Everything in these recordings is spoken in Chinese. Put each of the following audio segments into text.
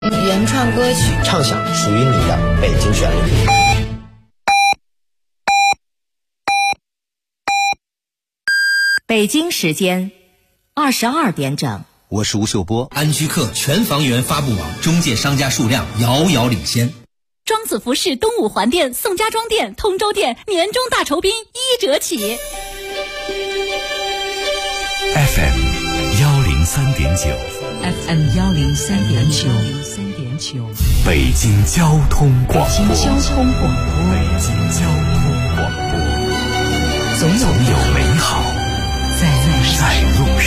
原创歌曲， 畅想属于你的北京旋律。 北京时间22点整， 我是吴秀波。 安居客全房源发布网中介商家数量遥遥领先。 庄子服饰东五环店、宋家庄店、通州店年终大酬宾1折起。 FM 103.9 FM 103.9， 北京交通广播。 北京交通广播， 北京交通广播，总有美好在路上。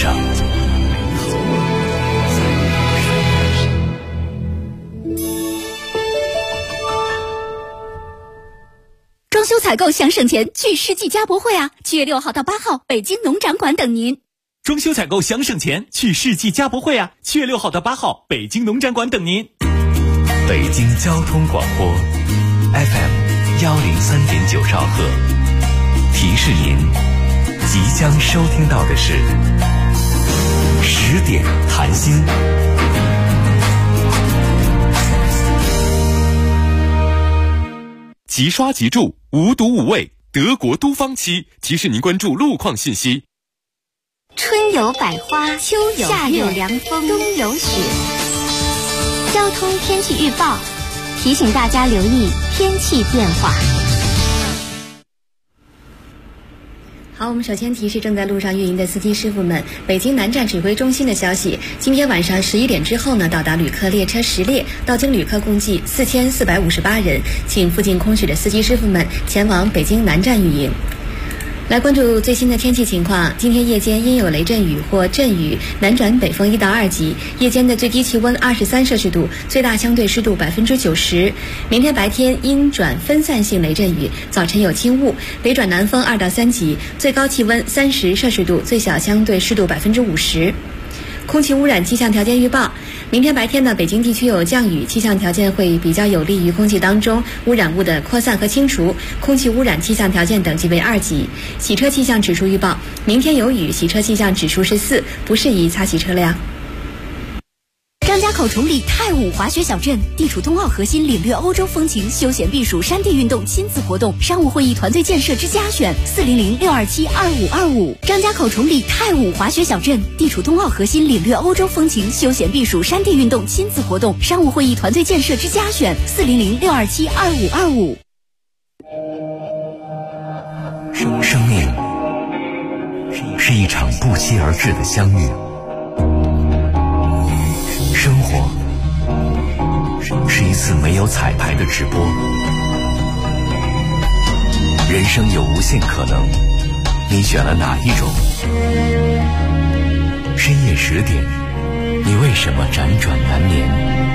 装修采购想省钱，去世纪家博会啊！7月6号到8号，北京农展馆等您。 装修采购想省钱，去世纪家博会啊！7月6号到8号，北京农展馆等您。 北京交通广播 FM 103.9兆赫，提示您即将收听到的是10点谈心。 即刷即住，无毒无味，德国都芳漆提示您关注路况信息。 春有百花，秋有夏有凉风，冬有雪。交通天气预报提醒大家留意天气变化。 好，我们首先提示正在路上运营的司机师傅们，北京南站指挥中心的消息，今天晚上11点之后呢，到达旅客列车10列，到京旅客共计4458人，请附近空许的司机师傅们前往北京南站运营。来关注最新的天气情况，今天夜间阴有雷阵雨或阵雨，南转北风1到2级，夜间的最低气温23摄氏度，最大相对湿度90%。明天白天阴转分散性雷阵雨，早晨有轻雾，北转南风2到3级，最高气温30摄氏度，最小相对湿度50%。空气污染气象条件预报，明天白天呢，北京地区有降雨，气象条件会比较有利于空气当中污染物的扩散和清除，空气污染气象条件等级为2级。洗车气象指数预报，明天有雨，洗车气象指数是4，不适宜擦洗车辆。 张家口崇礼太武滑雪小镇，地处冬奥核心，领略欧洲风情，休闲避暑，山地运动，亲子活动，商务会议团队建设之家选，400-627-2525。张家口崇礼太武滑雪小镇，地处冬奥核心，领略欧洲风情，休闲避暑，山地运动，亲子活动，商务会议团队建设之家选，400-627-2525。 生命是一场不期而至的相遇。生活是一次没有彩排的直播。人生有无限可能，你选了哪一种？深夜10点，你为什么辗转难眠？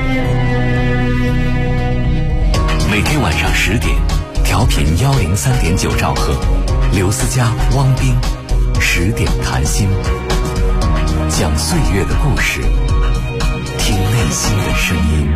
每天晚上10点，调频103.9兆赫，刘思佳、汪斌10点谈心，讲岁月的故事，听内心的声音。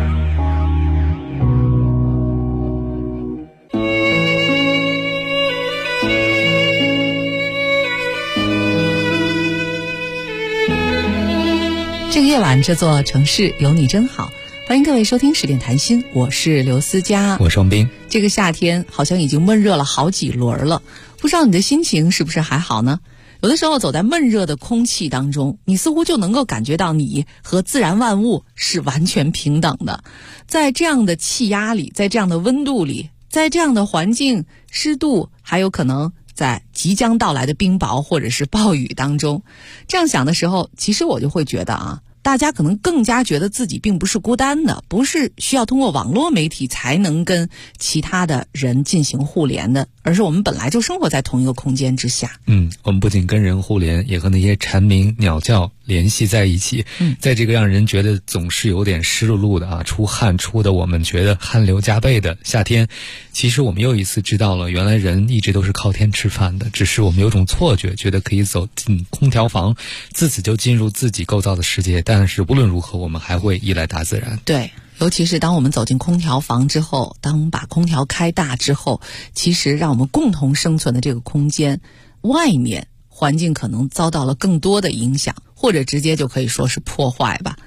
这个夜晚，这座城市有你真好。欢迎各位收听10点谈心，我是刘思佳， 我是王斌。 这个夏天好像已经闷热了好几轮了，不知道你的心情是不是还好呢？有的时候走在闷热的空气当中，你似乎就能够感觉到你和自然万物是完全平等的。在这样的气压里，在这样的温度里，在这样的环境湿度，还有可能在即将到来的冰雹或者是暴雨当中，这样想的时候，其实我就会觉得大家可能更加觉得自己并不是孤单的，不是需要通过网络媒体才能跟其他的人进行互联的，而是我们本来就生活在同一个空间之下。 我们不仅跟人互联，也和那些蝉鸣鸟叫联系在一起。在这个让人觉得总是有点湿漉漉的出汗出的我们觉得汗流浃背的夏天，其实我们又一次知道了，原来人一直都是靠天吃饭的，只是我们有种错觉，觉得可以走进空调房，自此就进入自己构造的世界。但是无论如何，我们还会依赖大自然。 对，尤其是当我们走进空调房之后，当我们把空调开大之后，其实让我们共同生存的这个空间外面环境可能遭到了更多的影响，或者直接就可以说是破坏吧。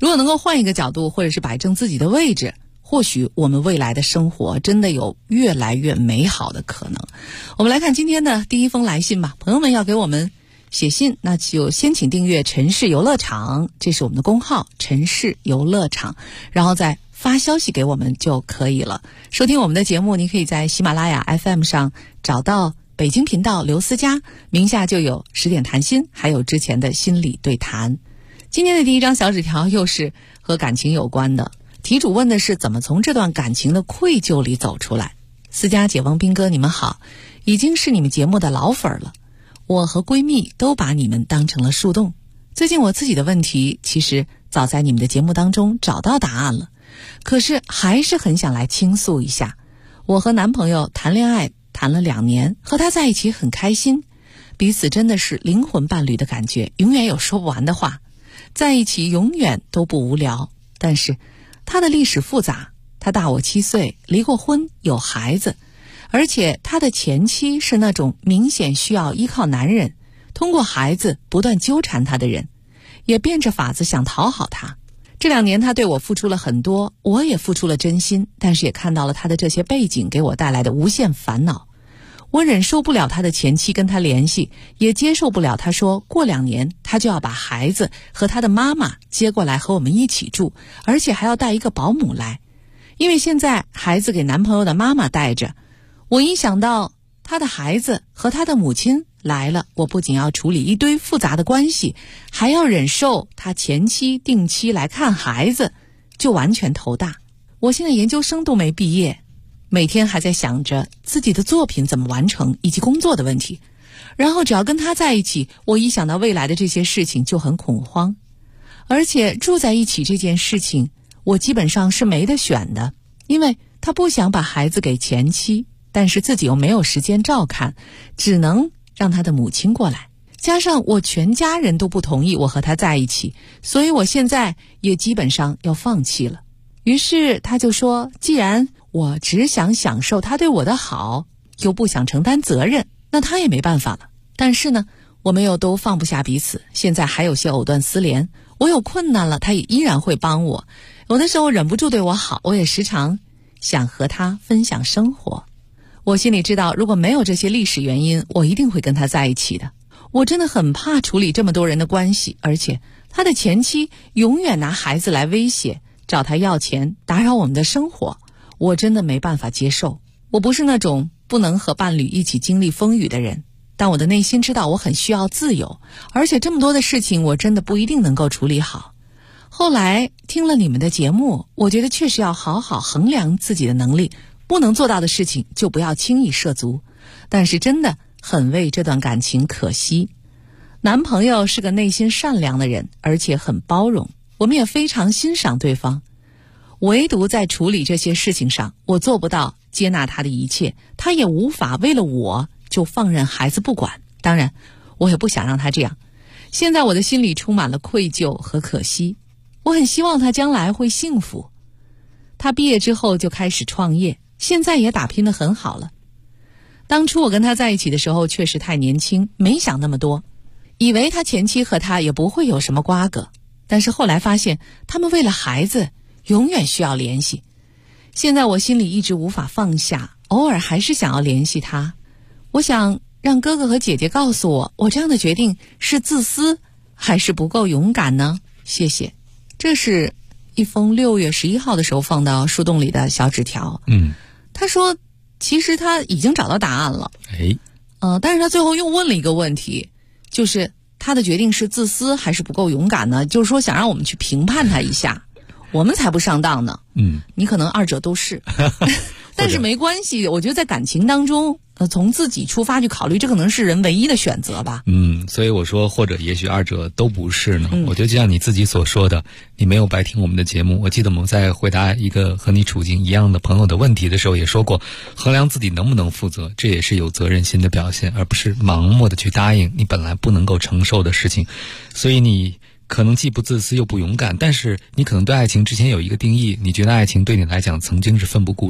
如果能够换一个角度，或者是摆正自己的位置，或许我们未来的生活真的有越来越美好的可能。我们来看今天的第一封来信吧。朋友们要给我们写信，那就先请订阅城市游乐场，这是我们的公号城市游乐场，然后再发消息给我们就可以了。收听我们的节目，您可以在喜马拉雅 FM 上找到北京频道刘思佳，名下就有10点谈心，还有之前的心理对谈。今天的第一张小纸条又是和感情有关的，题主问的是怎么从这段感情的愧疚里走出来。思佳姐、王斌哥，你们好，已经是你们节目的老粉了，我和闺蜜都把你们当成了树洞。最近我自己的问题其实早在你们的节目当中找到答案了，可是还是很想来倾诉一下。我和男朋友谈恋爱谈了2年，和他在一起很开心，彼此真的是灵魂伴侣的感觉，永远有说不完的话，在一起永远都不无聊。但是他的历史复杂，他大我7岁，离过婚，有孩子，而且他的前妻是那种明显需要依靠男人，通过孩子不断纠缠他的人，也变着法子想讨好他。这2年他对我付出了很多，我也付出了真心，但是也看到了他的这些背景给我带来的无限烦恼。我忍受不了他的前妻跟他联系，也接受不了他说过2年他就要把孩子和他的妈妈接过来和我们一起住，而且还要带一个保姆来。因为现在孩子给男朋友的妈妈带着，我一想到他的孩子和他的母亲来了，我不仅要处理一堆复杂的关系，还要忍受他前妻定期来看孩子，就完全头大。我现在研究生都没毕业，每天还在想着自己的作品怎么完成以及工作的问题，然后只要跟他在一起，我一想到未来的这些事情就很恐慌。而且住在一起这件事情我基本上是没得选的，因为他不想把孩子给前妻，但是自己又没有时间照看，只能让他的母亲过来，加上我全家人都不同意我和他在一起，所以我现在也基本上要放弃了。于是他就说，既然我只想享受他对我的好，又不想承担责任，那他也没办法了。但是呢，我们又都放不下彼此，现在还有些藕断丝连，我有困难了，他也依然会帮我，有的时候忍不住对我好，我也时常想和他分享生活。我心里知道，如果没有这些历史原因，我一定会跟他在一起的。我真的很怕处理这么多人的关系，而且他的前妻永远拿孩子来威胁，找他要钱，打扰我们的生活，我真的没办法接受。我不是那种不能和伴侣一起经历风雨的人，但我的内心知道我很需要自由，而且这么多的事情我真的不一定能够处理好。后来听了你们的节目，我觉得确实要好好衡量自己的能力，不能做到的事情就不要轻易涉足。但是真的很为这段感情可惜。男朋友是个内心善良的人，而且很包容，我们也非常欣赏对方，唯独在处理这些事情上，我做不到接纳他的一切，他也无法为了我就放任孩子不管。当然我也不想让他这样，现在我的心里充满了愧疚和可惜。我很希望他将来会幸福，他毕业之后就开始创业，现在也打拼得很好了。当初我跟他在一起的时候确实太年轻，没想那么多，以为他前妻和他也不会有什么瓜葛，但是后来发现他们为了孩子永远需要联系。现在我心里一直无法放下，偶尔还是想要联系他。我想让哥哥和姐姐告诉我，我这样的决定是自私还是不够勇敢呢？谢谢。这是一封6月11号的时候放到树洞里的小纸条。他说其实他已经找到答案了，但是他最后又问了一个问题，就是他的决定是自私还是不够勇敢呢？就是说想让我们去评判他一下，我们才不上当呢。你可能2者都是但是没关系，我觉得在感情当中从自己出发去考虑，这可能是人唯一的选择吧。 所以我说或者也许2者都不是呢。我觉得就像你自己所说的，你没有白听我们的节目。我记得我们在回答一个和你处境一样的朋友的问题的时候也说过，衡量自己能不能负责，这也是有责任心的表现，而不是盲目的去答应你本来不能够承受的事情。所以你可能既不自私又不勇敢，但是你可能对爱情之前有一个定义，你觉得爱情对你来讲曾经是奋不顾身，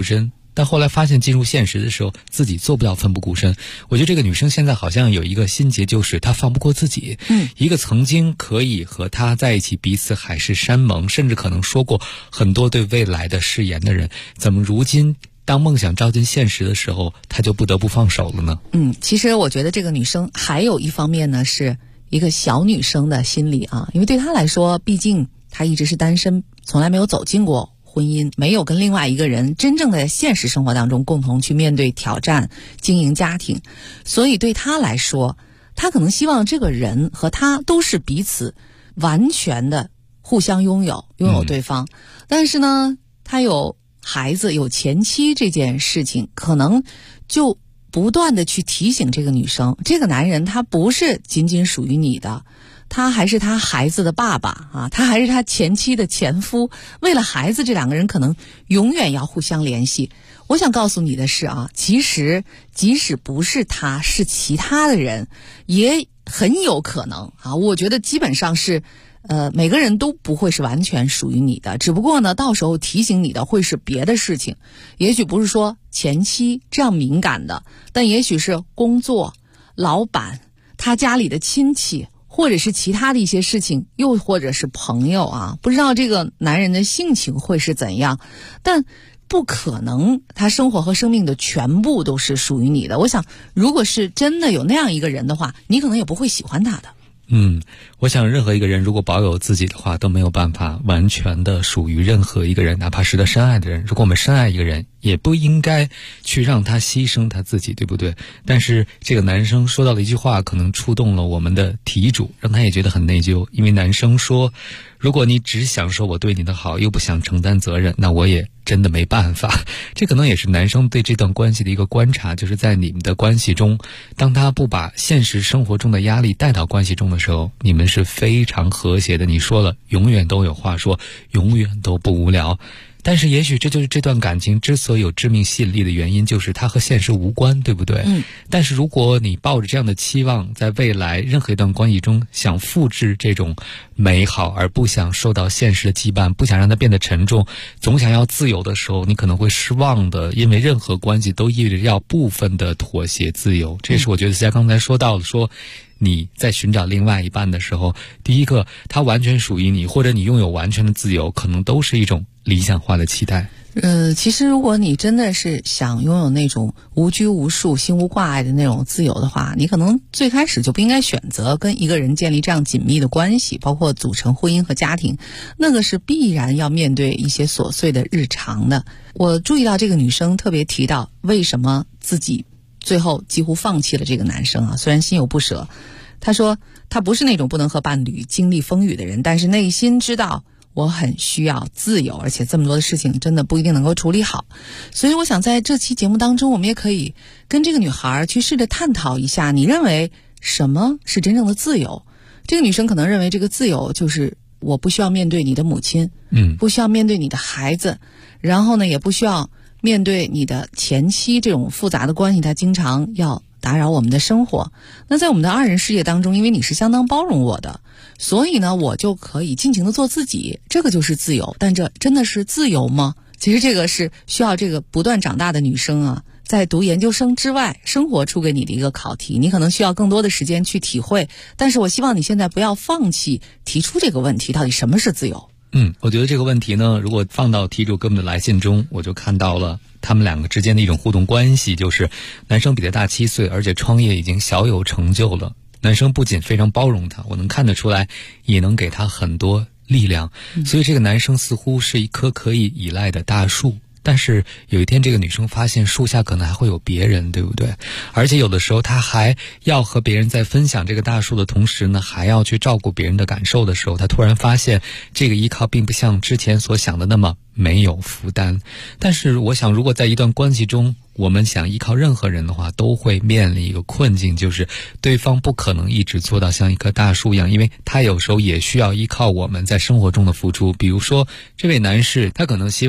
但后来发现进入现实的时候，自己做不到奋不顾身。我觉得这个女生现在好像有一个心结，就是她放不过自己。一个曾经可以和她在一起，彼此海誓山盟，甚至可能说过很多对未来的誓言的人，怎么如今当梦想照进现实的时候，她就不得不放手了呢？ 其实我觉得这个女生还有一方面呢，是一个小女生的心理啊，因为对她来说，毕竟她一直是单身，从来没有走进过婚姻，没有跟另外一个人真正在现实生活当中共同去面对挑战、经营家庭，所以对她来说，她可能希望这个人和她都是彼此完全的互相拥有对方。但是呢，她有孩子、有前妻这件事情，可能就不断的去提醒这个女生，这个男人他不是仅仅属于你的，他还是他孩子的爸爸啊，他还是他前妻的前夫。为了孩子，这两个人可能永远要互相联系。我想告诉你的是啊，其实即使不是他，是其他的人，也很有可能啊。我觉得基本上是每个人都不会是完全属于你的，只不过呢，到时候提醒你的会是别的事情，也许不是说前妻这样敏感的，但也许是工作、老板、他家里的亲戚，或者是其他的一些事情，又或者是朋友啊，不知道这个男人的性情会是怎样，但不可能他生活和生命的全部都是属于你的。我想，如果是真的有那样一个人的话，你可能也不会喜欢他的。 我想任何一个人如果保有自己的话，都没有办法完全的属于任何一个人，哪怕是他深爱的人。如果我们深爱一个人，也不应该去让他牺牲他自己，对不对？但是这个男生说到了一句话，可能触动了我们的题主，让他也觉得很内疚。因为男生说，如果你只想说我对你的好，又不想承担责任，那我也真的没办法。这可能也是男生对这段关系的一个观察，就是在你们的关系中，当他不把现实生活中的压力带到关系中的时候，你们是非常和谐的。你说了，永远都有话说，永远都不无聊。但是也许这就是这段感情之所以有致命吸引力的原因，就是它和现实无关，对不对？但是如果你抱着这样的期望，在未来任何一段关系中想复制这种美好，而不想受到现实的羁绊，不想让它变得沉重，总想要自由的时候，你可能会失望的，因为任何关系都意味着要部分的妥协自由。这是我觉得像刚才说到的，说你在寻找另外一半的时候，第一个他完全属于你，或者你拥有完全的自由，可能都是一种理想化的期待。 其实如果你真的是想拥有那种无拘无束、心无挂碍的那种自由的话，你可能最开始就不应该选择跟一个人建立这样紧密的关系，包括组成婚姻和家庭，那个是必然要面对一些琐碎的日常的。我注意到这个女生特别提到为什么自己最后几乎放弃了这个男生啊，虽然心有不舍。她说她不是那种不能和伴侣经历风雨的人，但是内心知道我很需要自由，而且这么多的事情真的不一定能够处理好。所以我想在这期节目当中，我们也可以跟这个女孩去试着探讨一下，你认为什么是真正的自由？这个女生可能认为这个自由就是我不需要面对你的母亲，不需要面对你的孩子，然后呢也不需要面对你的前妻，这种复杂的关系它经常要打扰我们的生活。那在我们的二人世界当中，因为你是相当包容我的，所以呢我就可以尽情的做自己，这个就是自由。但这真的是自由吗？其实这个是需要这个不断长大的女生啊，在读研究生之外，生活出给你的一个考题，你可能需要更多的时间去体会。但是我希望你现在不要放弃提出这个问题，到底什么是自由？ 我觉得这个问题呢，如果放到题主给我们的来信中，我就看到了他们两个之间的一种互动关系，就是男生比他大7岁，而且创业已经小有成就了。男生不仅非常包容他，我能看得出来，也能给他很多力量。所以这个男生似乎是一棵可以依赖的大树。但是有一天这个女生发现树下可能还会有别人，对不对？而且有的时候她还要和别人在分享这个大树的同时呢，还要去照顾别人的感受的时候，她突然发现这个依靠并不像之前所想的那么没有负担。但是我想，如果在一段关系中，我们想依靠任何人的话，都会面临一个困境，就是对方不可能一直做到像一棵大树一样，因为他有时候也需要依靠我们在生活中的付出。比如说这位男士，他可能希望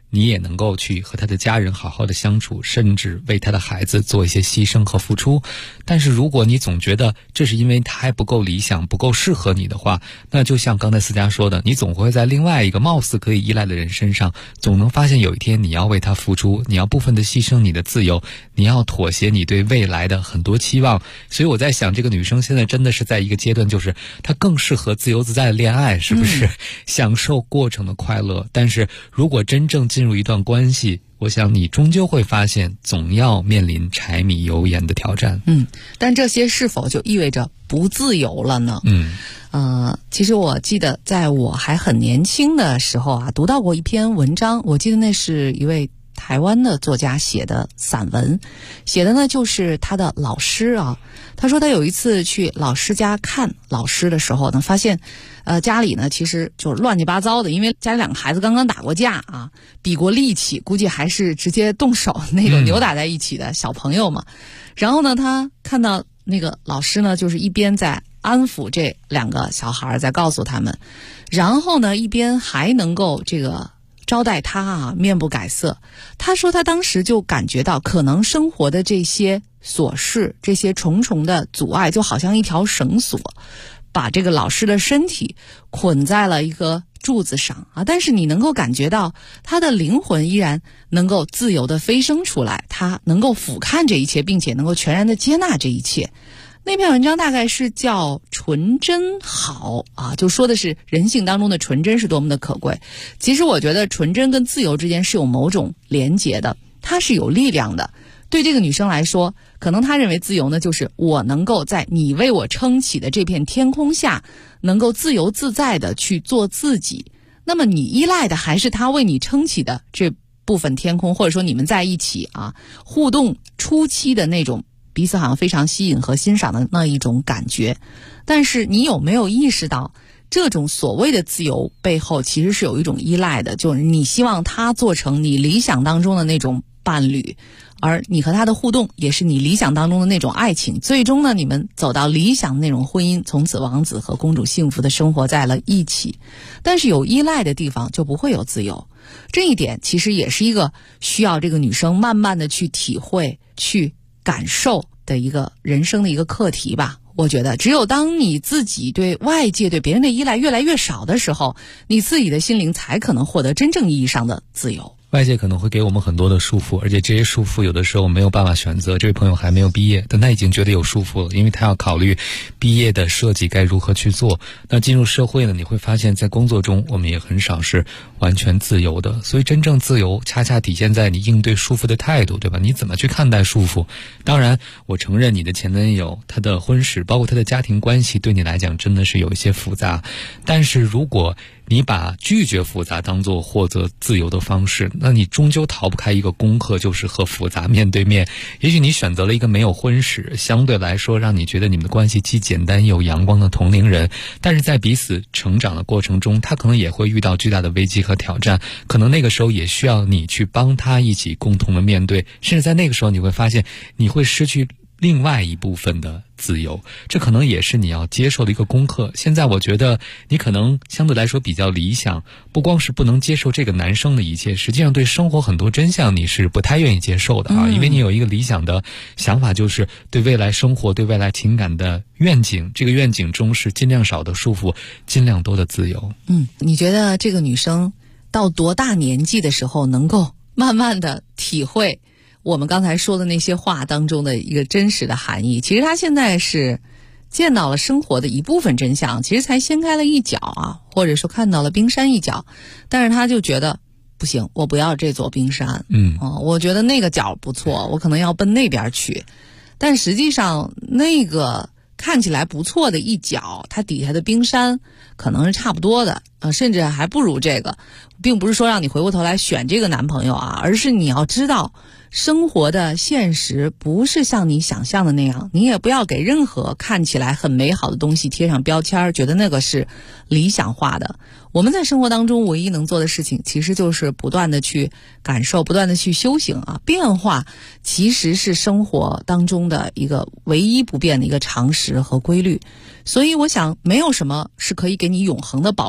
你也能够去和他的家人好好的相处，甚至为他的孩子做一些牺牲和付出。但是如果你总觉得这是因为他还不够理想，不够适合你的话，那就像刚才思佳说的，你总会在另外一个貌似可以依赖的人身上，总能发现有一天你要为他付出，你要部分的牺牲你的自由，你要妥协你对未来的很多期望。所以我在想，这个女生现在真的是在一个阶段，就是她更适合自由自在的恋爱，是不是？享受过程的快乐。但是如果真正进入一段关系，我想你终究会发现总要面临柴米油盐的挑战。 但这些是否就意味着不自由了呢？其实我记得在我还很年轻的时候啊，读到过一篇文章，我记得那是一位台湾的作家写的散文，写的呢就是他的老师啊。他说他有一次去老师家看老师的时候呢，发现家里呢其实就是乱七八糟的，因为家里两个孩子刚刚打过架啊，比过力气，估计还是直接动手那种扭打在一起的小朋友嘛。然后呢，他看到那个老师呢，就是一边在安抚这两个小孩，在告诉他们，然后呢一边还能够这个招待他啊，面不改色。他说他当时就感觉到，可能生活的这些琐事，这些重重的阻碍，就好像一条绳索，把这个老师的身体捆在了一个柱子上啊。但是你能够感觉到他的灵魂依然能够自由地飞升出来，他能够俯瞰这一切，并且能够全然地接纳这一切。那篇文章大概是叫纯真好啊，就说的是人性当中的纯真是多么的可贵。其实我觉得纯真跟自由之间是有某种连结的，它是有力量的。对这个女生来说，可能她认为自由呢，就是我能够在你为我撑起的这片天空下，能够自由自在的去做自己。那么你依赖的还是他为你撑起的这部分天空，或者说你们在一起啊互动初期的那种彼此好像非常吸引和欣赏的那一种感觉。但是你有没有意识到，这种所谓的自由背后其实是有一种依赖的，就是你希望他做成你理想当中的那种伴侣，而你和他的互动也是你理想当中的那种爱情，最终呢，你们走到理想的那种婚姻，从此王子和公主幸福的生活在了一起。但是有依赖的地方就不会有自由，这一点其实也是一个需要这个女生慢慢的去体会、去感受的一个人生的一个课题吧。我觉得只有当你自己对外界对别人的依赖越来越少的时候，你自己的心灵才可能获得真正意义上的自由。 外界可能会给我们很多的束缚，而且这些束缚有的时候没有办法选择。这位朋友还没有毕业，但他已经觉得有束缚了，因为他要考虑毕业的设计该如何去做。那进入社会呢，你会发现在工作中我们也很少是完全自由的，所以真正自由恰恰体现在你应对束缚的态度，对吧？你怎么去看待束缚？当然我承认你的前男友他的婚史包括他的家庭关系对你来讲真的是有一些复杂，但是如果你把拒绝复杂当作获得自由的方式，那你终究逃不开一个功课，就是和复杂面对面。也许你选择了一个没有婚史，相对来说让你觉得你们的关系既简单又阳光的同龄人，但是在彼此成长的过程中，他可能也会遇到巨大的危机和挑战，可能那个时候也需要你去帮他一起共同的面对，甚至在那个时候你会发现你会失去另外一部分的自由，这可能也是你要接受的一个功课。现在我觉得你可能相对来说比较理想，不光是不能接受这个男生的一切，实际上对生活很多真相你是不太愿意接受的啊，因为你有一个理想的想法，就是对未来生活对未来情感的愿景，这个愿景中是尽量少的束缚，尽量多的自由。 你觉得这个女生到多大年纪的时候能够慢慢的体会我们刚才说的那些话当中的一个真实的含义？其实他现在是见到了生活的一部分真相，其实才掀开了一角啊，或者说看到了冰山一角，但是他就觉得不行，我不要这座冰山，我觉得那个角不错，我可能要奔那边去。但实际上那个看起来不错的一角，它底下的冰山可能是差不多的，甚至还不如这个。并不是说让你回过头来选这个男朋友啊，而是你要知道生活的现实不是像你想象的那样，你也不要给任何看起来很美好的东西贴上标签，觉得那个是理想化的。我们在生活当中唯一能做的事情，其实就是不断的去感受，不断的去修行啊。变化其实是生活当中的一个唯一不变的一个常识和规律。所以我想没有什么是可以给你永恒的保证，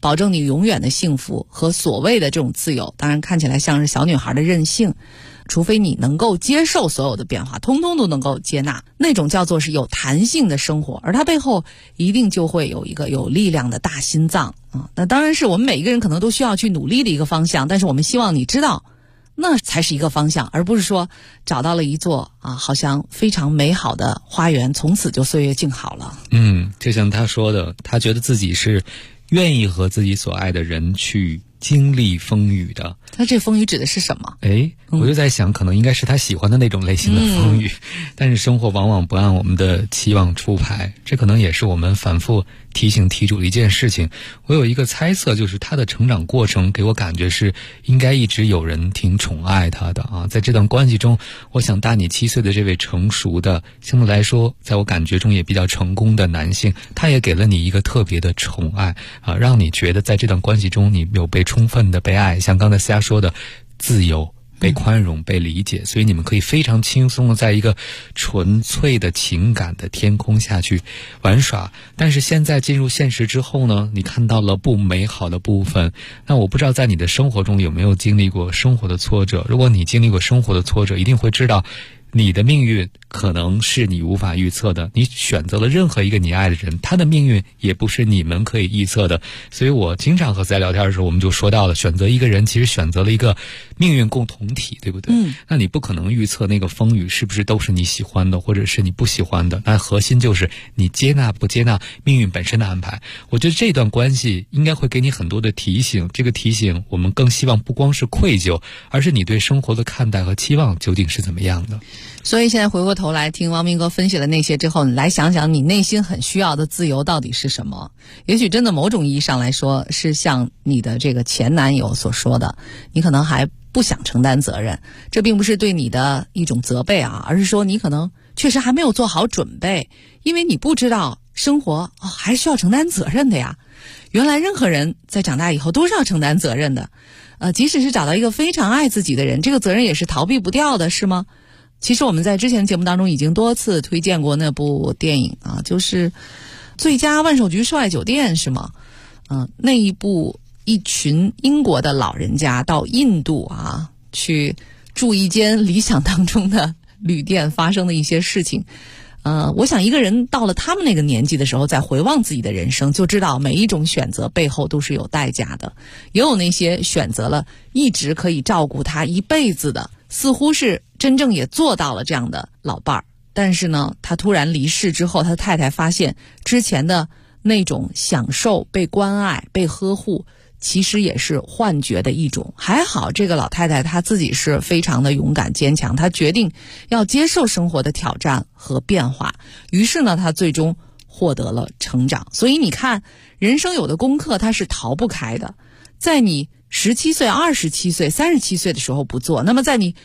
保证你永远的幸福和所谓的这种自由，当然看起来像是小女孩的任性，除非你能够接受所有的变化，通通都能够接纳，那种叫做是有弹性的生活，而它背后一定就会有一个有力量的大心脏啊。那当然是我们每一个人可能都需要去努力的一个方向，但是我们希望你知道那才是一个方向，而不是说找到了一座好像非常美好的花园，从此就岁月静好了。 就像他说的，他觉得自己是愿意和自己所爱的人去经历风雨的。 那这风雨指的是什么？ 我就在想，可能应该是他喜欢的那种类型的风雨，但是生活往往不按我们的期望出牌，这可能也是我们反复提醒题主的一件事情。我有一个猜测，就是他的成长过程给我感觉是应该一直有人挺宠爱他的啊。在这段关系中，我想大你7岁的这位成熟的，相对来说在我感觉中也比较成功的男性，他也给了你一个特别的宠爱啊，让你觉得在这段关系中你有被充分的被爱，像刚才思佳说的自由、被宽容、被理解，所以你们可以非常轻松的在一个纯粹的情感的天空下去玩耍。但是现在进入现实之后呢，你看到了不美好的部分。那我不知道在你的生活中有没有经历过生活的挫折，如果你经历过生活的挫折，一定会知道你的命运可能是你无法预测的，你选择了任何一个你爱的人，他的命运也不是你们可以预测的。所以我经常和在聊天的时候，我们就说到了，选择一个人其实选择了一个命运共同体，对不对？那你不可能预测那个风雨是不是都是你喜欢的，或者是你不喜欢的，那核心就是你接纳不接纳命运本身的安排。我觉得这段关系应该会给你很多的提醒，这个提醒我们更希望不光是愧疚，而是你对生活的看待和期望究竟是怎么样的。 所以现在回过头来听王明哥分析了那些之后，你来想想你内心很需要的自由到底是什么。也许真的某种意义上来说，是像你的这个前男友所说的，你可能还不想承担责任，这并不是对你的一种责备啊，而是说你可能确实还没有做好准备，因为你不知道生活还需要承担责任的呀。原来任何人在长大以后都是要承担责任的，即使是找到一个非常爱自己的人，这个责任也是逃避不掉的，是吗？其实我们在之前节目当中已经多次推荐过那部电影啊，就是最佳万寿菊涉外酒店，是吗？那一部一群英国的老人家到印度啊去住一间理想当中的旅店发生的一些事情。我想一个人到了他们那个年纪的时候，再回望自己的人生，就知道每一种选择背后都是有代价的。也有那些选择了一直可以照顾他一辈子的，似乎是真正也做到了这样的老伴儿，但是呢，他突然离世之后，他太太发现之前的那种享受、被关爱、被呵护，其实也是幻觉的一种。还好这个老太太她自己是非常的勇敢坚强，她决定要接受生活的挑战和变化，于是呢她最终获得了成长。所以你看，人生有的功课它是逃不开的，在你17岁、27岁、37岁的时候不做，那么在你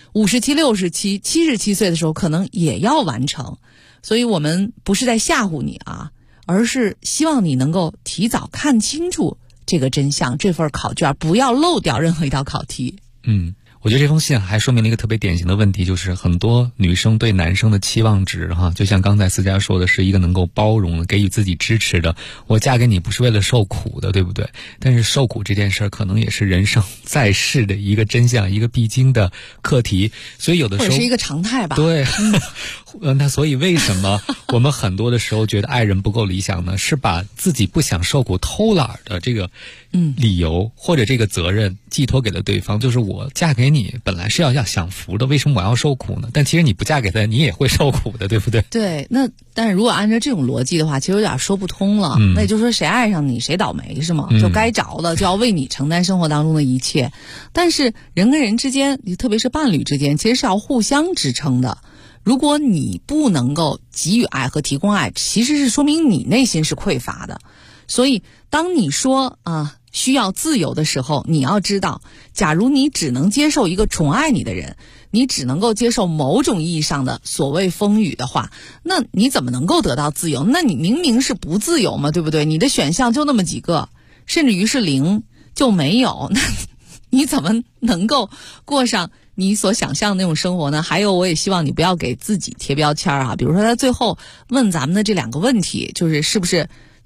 57、67、77岁的时候可能也要完成。所以我们不是在吓唬你啊，而是希望你能够提早看清楚这个真相，这份考卷不要漏掉任何一道考题。 我觉得这封信还说明了一个特别典型的问题，就是很多女生对男生的期望值就像刚才思佳说的，是一个能够包容的、给予自己支持的。我嫁给你不是为了受苦的，对不对？但是受苦这件事可能也是人生在世的一个真相，一个必经的课题，所以有的时候或者是一个常态吧。 对，那所以为什么我们很多的时候觉得爱人不够理想呢？是把自己不想受苦、偷懒的这个理由或者这个责任寄托给了对方，就是我嫁给你本来是要享福的，为什么我要受苦呢？但其实你不嫁给他，你也会受苦的，对不对？ 对，但是如果按照这种逻辑的话，其实有点说不通了。那也就是说，谁爱上你谁倒霉是吗？就该着的就要为你承担生活当中的一切。但是人跟人之间，特别是伴侣之间，其实是要互相支撑的。如果你不能够给予爱和提供爱，其实是说明你内心是匮乏的。所以当你说需要自由的时候，你要知道，假如你只能接受一个宠爱你的人，你只能够接受某种意义上的所谓风雨的话，那你怎么能够得到自由？那你明明是不自由嘛，对不对？你的选项就那么几个，甚至于是0就没有，那你怎么能够过上你所想象的那种生活呢？还有，我也希望你不要给自己贴标签比如说他最后问咱们的这2个问题，就是是不是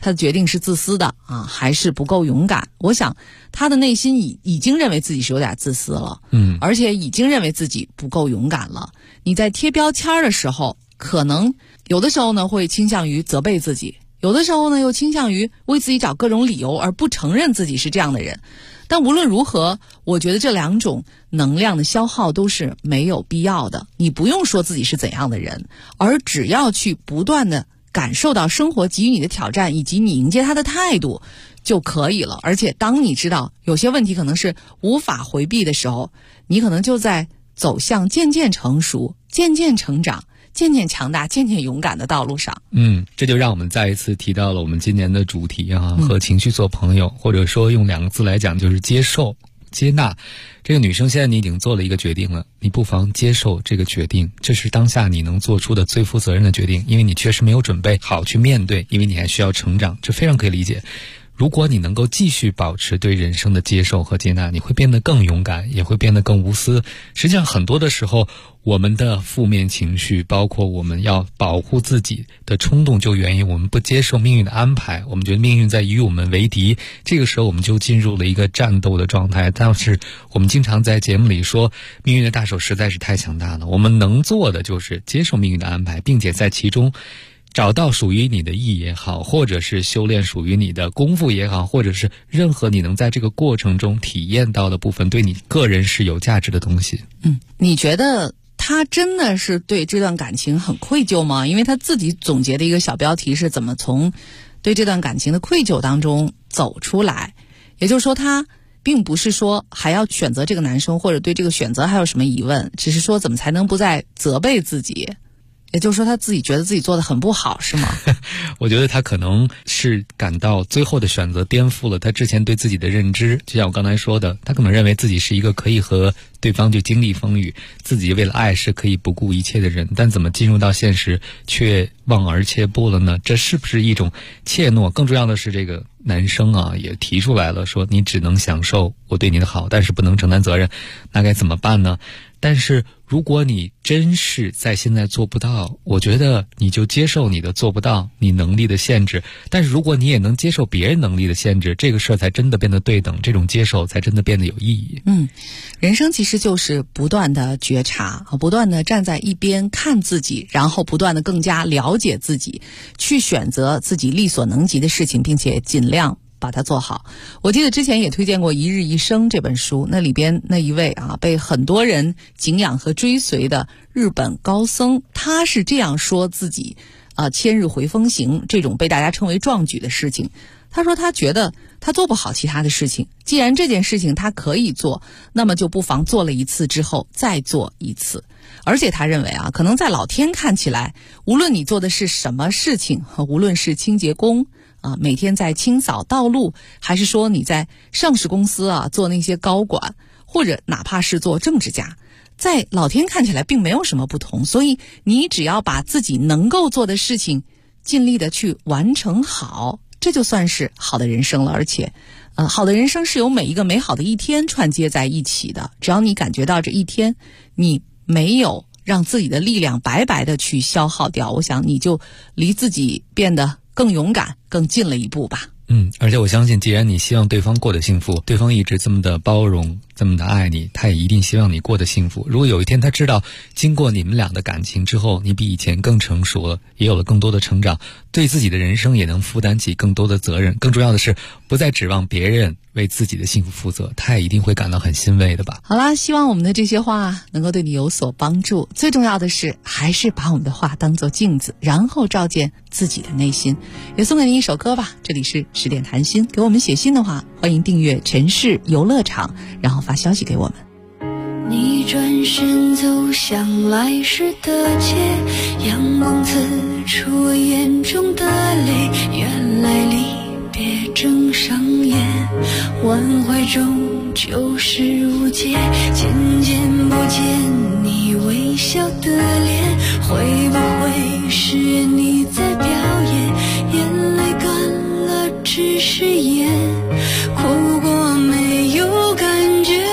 他的决定是自私的啊，还是不够勇敢？我想他的内心已经认为自己是有点自私了，而且已经认为自己不够勇敢了。你在贴标签的时候，可能有的时候呢会倾向于责备自己，有的时候呢又倾向于为自己找各种理由而不承认自己是这样的人。但无论如何，我觉得这两种能量的消耗都是没有必要的。你不用说自己是怎样的人，而只要去不断的感受到生活给予你的挑战以及你迎接它的态度就可以了。而且当你知道有些问题可能是无法回避的时候，你可能就在走向渐渐成熟、渐渐成长、渐渐强大、渐渐勇敢的道路上。 这就让我们再一次提到了我们今年的主题啊，和情绪做朋友，或者说用2个字来讲就是接受、接纳。这个女生现在你已经做了一个决定了，你不妨接受这个决定，这是当下你能做出的最负责任的决定，因为你确实没有准备好去面对，因为你还需要成长，这非常可以理解。如果你能够继续保持对人生的接受和接纳，你会变得更勇敢，也会变得更无私。实际上很多的时候，我们的负面情绪，包括我们要保护自己的冲动，就源于我们不接受命运的安排，我们觉得命运在与我们为敌，这个时候我们就进入了一个战斗的状态。但是我们经常在节目里说，命运的大手实在是太强大了，我们能做的就是接受命运的安排，并且在其中找到属于你的意义也好，或者是修炼属于你的功夫也好，或者是任何你能在这个过程中体验到的部分，对你个人是有价值的东西。 你觉得他真的是对这段感情很愧疚吗？因为他自己总结的一个小标题是怎么从对这段感情的愧疚当中走出来。也就是说，他并不是说还要选择这个男生，或者对这个选择还有什么疑问，只是说怎么才能不再责备自己。也就是说他自己觉得自己做得很不好，是吗？ 我觉得他可能是感到最后的选择颠覆了他之前对自己的认知，就像我刚才说的，他可能认为自己是一个可以和对方去经历风雨，自己为了爱是可以不顾一切的人，但怎么进入到现实却望而却步了呢？这是不是一种怯懦？更重要的是，这个男生啊也提出来了，说你只能享受我对你的好，但是不能承担责任，那该怎么办呢？但是如果你真是在现在做不到，我觉得你就接受你的做不到，你能力的限制。但是如果你也能接受别人能力的限制，这个事儿才真的变得对等，这种接受才真的变得有意义。 人生其实就是不断的觉察，不断的站在一边看自己，然后不断的更加了解自己，去选择自己力所能及的事情，并且尽量把它做好。我记得之前也推荐过《一日一生》这本书，那里边那一位被很多人敬仰和追随的日本高僧，他是这样说自己千日回风行这种被大家称为壮举的事情。他说他觉得他做不好其他的事情，既然这件事情他可以做，那么就不妨做了一次之后再做一次。而且他认为可能在老天看起来，无论你做的是什么事情，无论是清洁工每天在清扫道路，还是说你在上市公司做那些高管，或者哪怕是做政治家，在老天看起来并没有什么不同。所以你只要把自己能够做的事情尽力的去完成好，这就算是好的人生了。而且好的人生是由每一个美好的一天串接在一起的，只要你感觉到这一天你没有让自己的力量白白的去消耗掉，我想你就离自己变得更勇敢更近了一步吧。 而且我相信，既然你希望对方过得幸福，对方一直这么的包容，这么的爱你，他也一定希望你过得幸福。如果有一天他知道经过你们俩的感情之后，你比以前更成熟了，也有了更多的成长，对自己的人生也能负担起更多的责任，更重要的是不再指望别人为自己的幸福负责，他也一定会感到很欣慰的吧。 好啦，希望我们的这些话能够对你有所帮助，最重要的是还是把我们的话当作镜子，然后照见自己的内心。也送给你一首歌吧，这里是10点谈心。给我们写信的话，欢迎订阅城市游乐场，然后发消息给我们。 你转身走向来时的街，阳光刺出我眼中的泪，原来离别正上演，挽怀中就是无解，渐渐不见你微笑的脸，会不会是你在表演？眼泪干了只是眼，哭过没有感觉，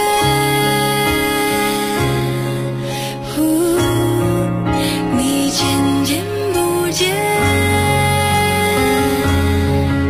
你渐渐不见，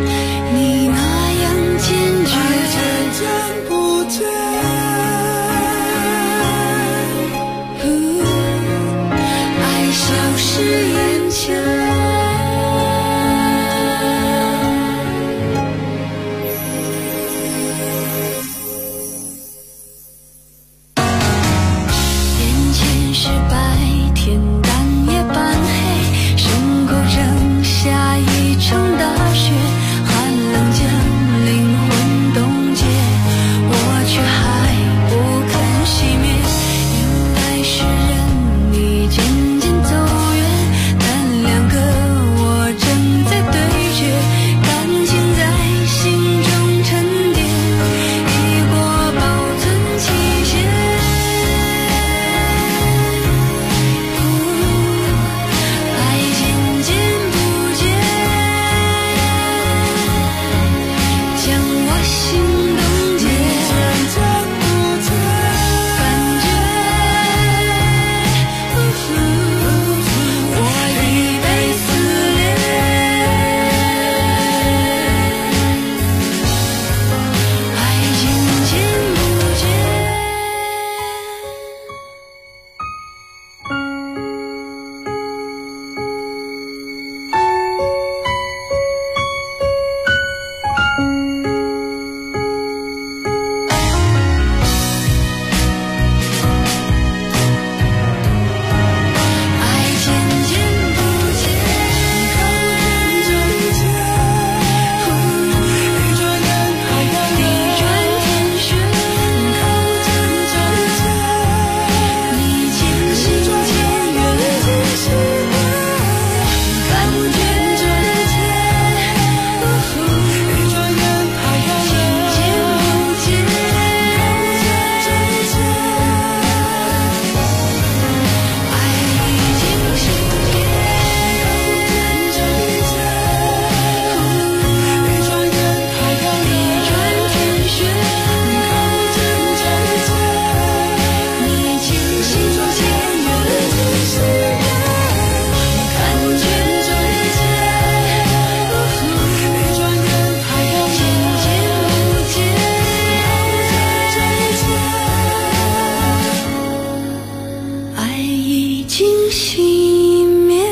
经熄灭。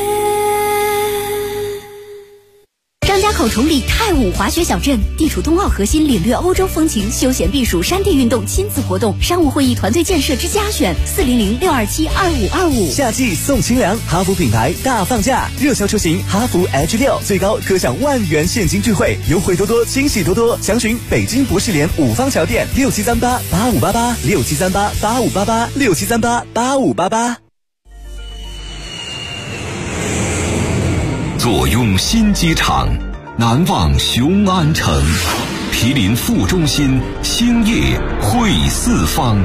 张家口崇礼太武滑雪小镇地处冬奥核心，领略欧洲风情，休闲避暑，山地运动，亲子活动，商务会议，团队建设之家选，400-627-2525。 夏季送清凉，哈弗品牌大放价，热销车型哈弗 H6，最高可享10000元现金钜惠，优惠多多，惊喜多多。详询北京不是联五方桥店6738-8588，6738-8588，6738-8588。 坐拥新机场，南望雄安城，毗邻副中心，兴业汇四方。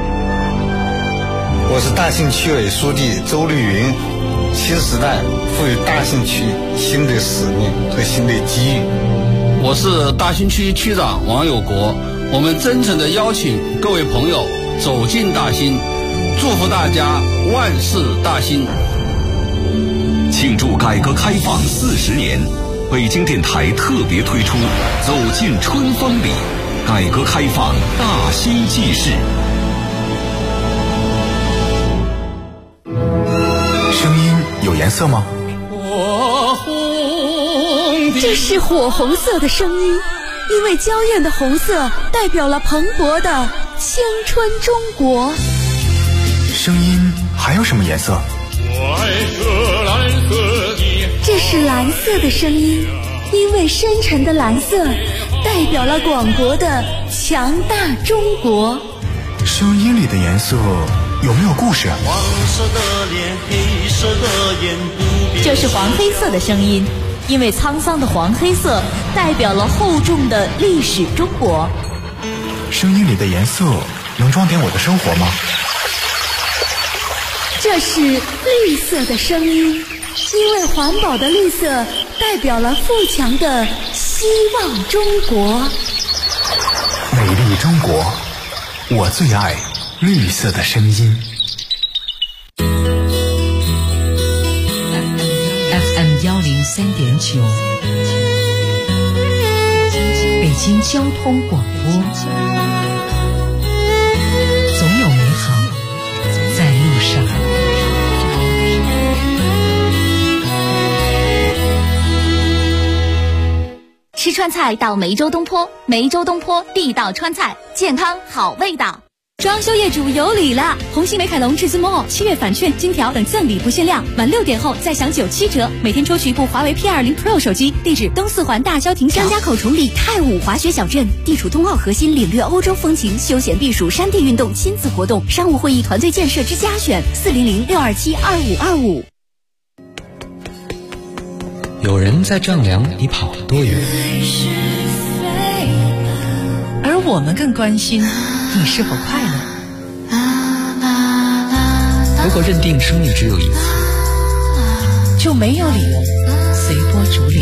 我是大兴区委书记周绿云。新时代赋予大兴区新的使命和新的机遇。 我是大兴区区长王有国。我们真诚地邀请各位朋友走进大兴，祝福大家万事大兴。 庆祝改革开放40年，北京电台特别推出走进春风里，改革开放大兴纪事。 声音有颜色吗？ 这是火红色的声音，因为娇艳的红色代表了蓬勃的青春中国。 声音还有什么颜色？ 这是蓝色的声音，因为深沉的蓝色代表了广博的强大中国。 声音里的颜色有没有故事？ 黄色的脸，黑色的眼，不变。 这是黄黑色的声音，因为沧桑的黄黑色代表了厚重的历史中国。 声音里的颜色能装点我的生活吗？ 这是绿色的声音，因为环保的绿色代表了富强的希望中国。 美丽中国，我最爱绿色的声音。 FM 103.9，北京交通广播，总有美好在路上。 吃川菜到梅州东坡，梅州东坡地道川菜，健康好味道。装修业主有礼了！红星美凯龙至尊 mall7月返券、金条等赠礼不限量，满6点后再享97折，每天抽取一部华为 P20 Pro 手机。地址：东四环大郊亭桥。张家口崇礼太武滑雪小镇地处冬奥核心，领略欧洲风情，休闲避暑，山地运动，亲子活动，商务会议，团队建设之家选，400-627-2525。 有人在丈量你跑了多远， 而我们更关心你是否快乐。 如果认定生命只有一次， 就没有理由随波逐流。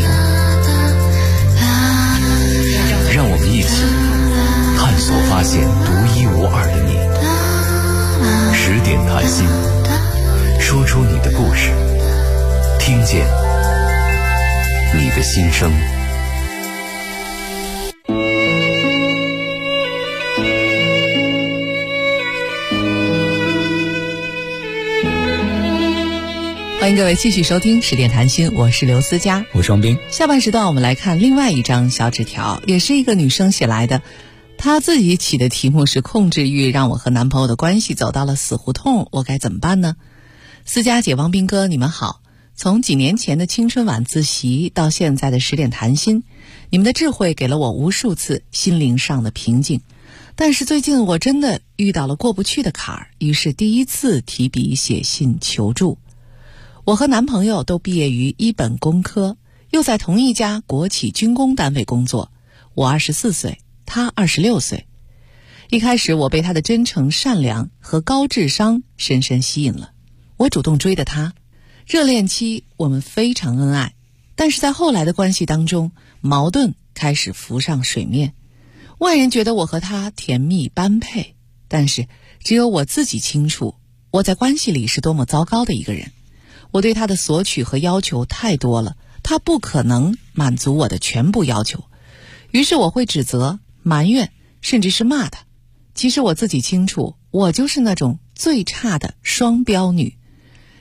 让我们一起探索发现独一无二的你。10点谈心，说出你的故事，听见你的心声。 欢迎各位继续收听10点谈心，我是刘思佳， 我是王斌。 下半时段我们来看另外一张小纸条，也是一个女生写来的，她自己起的题目是控制欲让我和男朋友的关系走到了死胡同，我该怎么办呢？思佳姐、王斌哥，你们好。从几年前的青春晚自习到现在的10点谈心，你们的智慧给了我无数次心灵上的平静。但是最近我真的遇到了过不去的坎儿，于是第一次提笔写信求助。我和男朋友都毕业于一本工科，又在同一家国企军工单位工作。我24岁，他26岁。一开始我被他的真诚善良和高智商深深吸引了，我主动追的他。热恋期我们非常恩爱，但是在后来的关系当中，矛盾开始浮上水面。外人觉得我和他甜蜜般配，但是只有我自己清楚，我在关系里是多么糟糕的一个人。我对他的索取和要求太多了，他不可能满足我的全部要求。于是我会指责、埋怨，甚至是骂他。其实我自己清楚，我就是那种最差的双标女。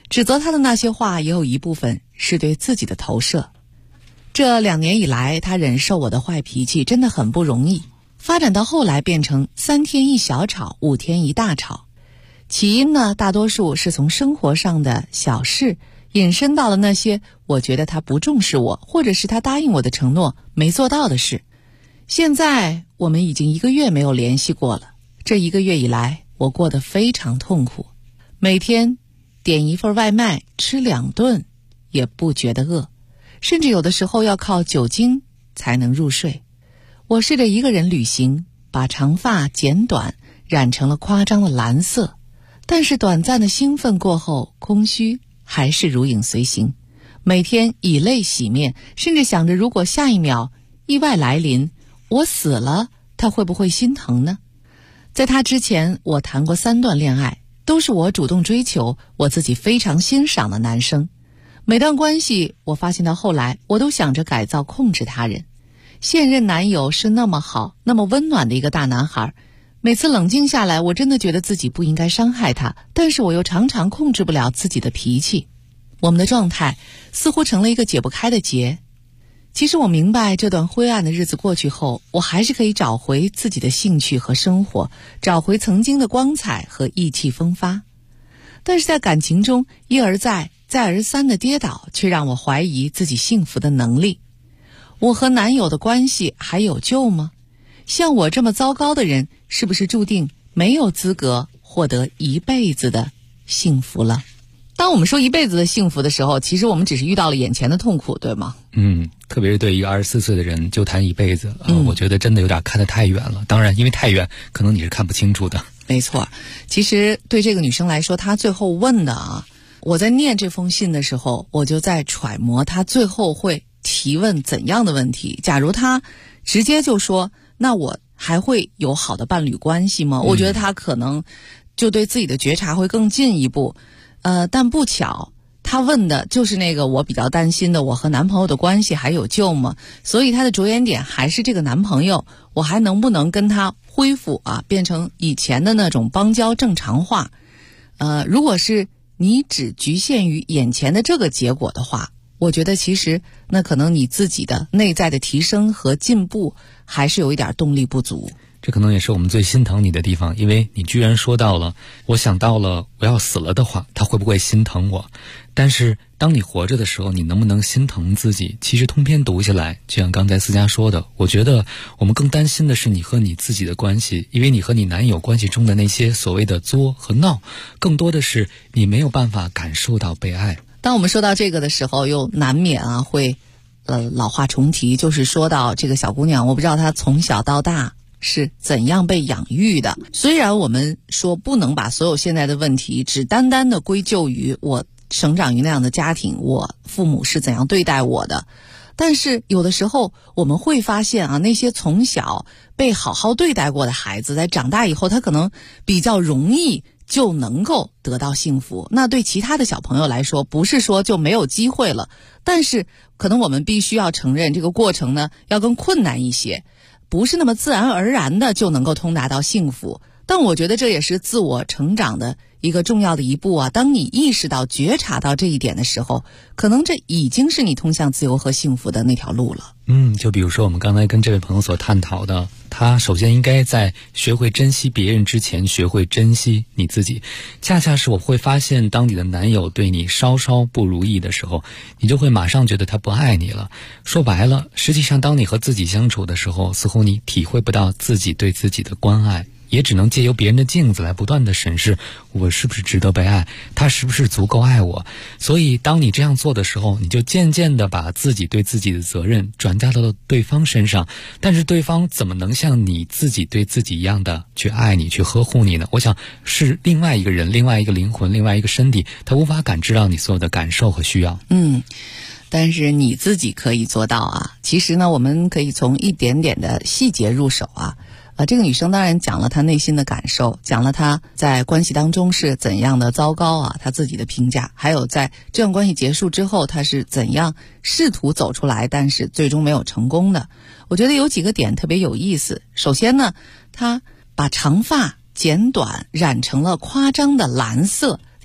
指责他的那些话也有一部分是对自己的投射。这2年以来，他忍受我的坏脾气真的很不容易，发展到后来变成3天一小吵，5天一大吵。起因呢，大多数是从生活上的小事引申到了那些我觉得他不重视我，或者是他答应我的承诺没做到的事。现在我们已经1个月没有联系过了，这1个月以来我过得非常痛苦，每天点一份外卖吃2顿也不觉得饿，甚至有的时候要靠酒精才能入睡。我试着一个人旅行，把长发剪短，染成了夸张的蓝色，但是短暂的兴奋过后，空虚还是如影随形。每天以泪洗面，甚至想着如果下一秒意外来临，我死了，他会不会心疼呢？在他之前，我谈过3段恋爱，都是我主动追求，我自己非常欣赏的男生。每段关系，我发现到后来，我都想着改造控制他人。现任男友是那么好，那么温暖的一个大男孩，每次冷静下来，我真的觉得自己不应该伤害他，但是我又常常控制不了自己的脾气。我们的状态似乎成了一个解不开的结。其实我明白，这段灰暗的日子过去后，我还是可以找回自己的兴趣和生活，找回曾经的光彩和意气风发。但是在感情中一而再再而三的跌倒，却让我怀疑自己幸福的能力。我和男友的关系还有救吗？像我这么糟糕的人，是不是注定没有资格获得一辈子的幸福了？当我们说一辈子的幸福的时候，其实我们只是遇到了眼前的痛苦，对吗？ 特别是对于24岁的人就谈一辈子，我觉得真的有点看得太远了。当然因为太远，可能你是看不清楚的。 没错，其实对这个女生来说，她最后问的我在念这封信的时候，我就在揣摩她最后会提问怎样的问题。假如她直接就说那我还会有好的伴侣关系吗？我觉得她可能就对自己的觉察会更进一步。但不巧她问的就是那个我比较担心的，我和男朋友的关系还有救吗？所以她的着眼点还是这个男朋友，我还能不能跟他恢复变成以前的那种邦交正常化。如果是你只局限于眼前的这个结果的话，我觉得其实那可能你自己的内在的提升和进步还是有一点动力不足。 这可能也是我们最心疼你的地方，因为你居然说到了我想到了我要死了的话，他会不会心疼我？但是当你活着的时候，你能不能心疼自己？其实通篇读下来，就像刚才思佳说的，我觉得我们更担心的是你和你自己的关系，因为你和你男友关系中的那些所谓的作和闹，更多的是你没有办法感受到被爱。 当我们说到这个的时候，又难免会老话重提，就是说到这个小姑娘，我不知道她从小到大是怎样被养育的。虽然我们说不能把所有现在的问题只单单的归咎于我生长于那样的家庭，我父母是怎样对待我的，但是有的时候我们会发现那些从小被好好对待过的孩子，在长大以后他可能比较容易就能够得到幸福。那对其他的小朋友来说，不是说就没有机会了，但是可能我们必须要承认这个过程呢要更困难一些，不是那么自然而然的就能够通达到幸福。但我觉得这也是自我成长的一个重要的一步当你意识到觉察到这一点的时候，可能这已经是你通向自由和幸福的那条路了。 就比如说我们刚才跟这位朋友所探讨的，他首先应该在学会珍惜别人之前学会珍惜你自己。恰恰是我会发现，当你的男友对你稍稍不如意的时候，你就会马上觉得他不爱你了。说白了，实际上当你和自己相处的时候，似乎你体会不到自己对自己的关爱，也只能借由别人的镜子来不断的审视我是不是值得被爱，他是不是足够爱我。所以当你这样做的时候，你就渐渐的把自己对自己的责任转嫁到了对方身上，但是对方怎么能像你自己对自己一样的去爱你，去呵护你呢？我想是另外一个人，另外一个灵魂，另外一个身体，他无法感知到你所有的感受和需要。 但是你自己可以做到其实呢，我们可以从一点点的细节入手这个女生当然讲了她内心的感受，讲了她在关系当中是怎样的糟糕她自己的评价，还有在这段关系结束之后她是怎样试图走出来，但是最终没有成功的。我觉得有几个点特别有意思。首先呢，她把长发剪短染成了夸张的蓝色，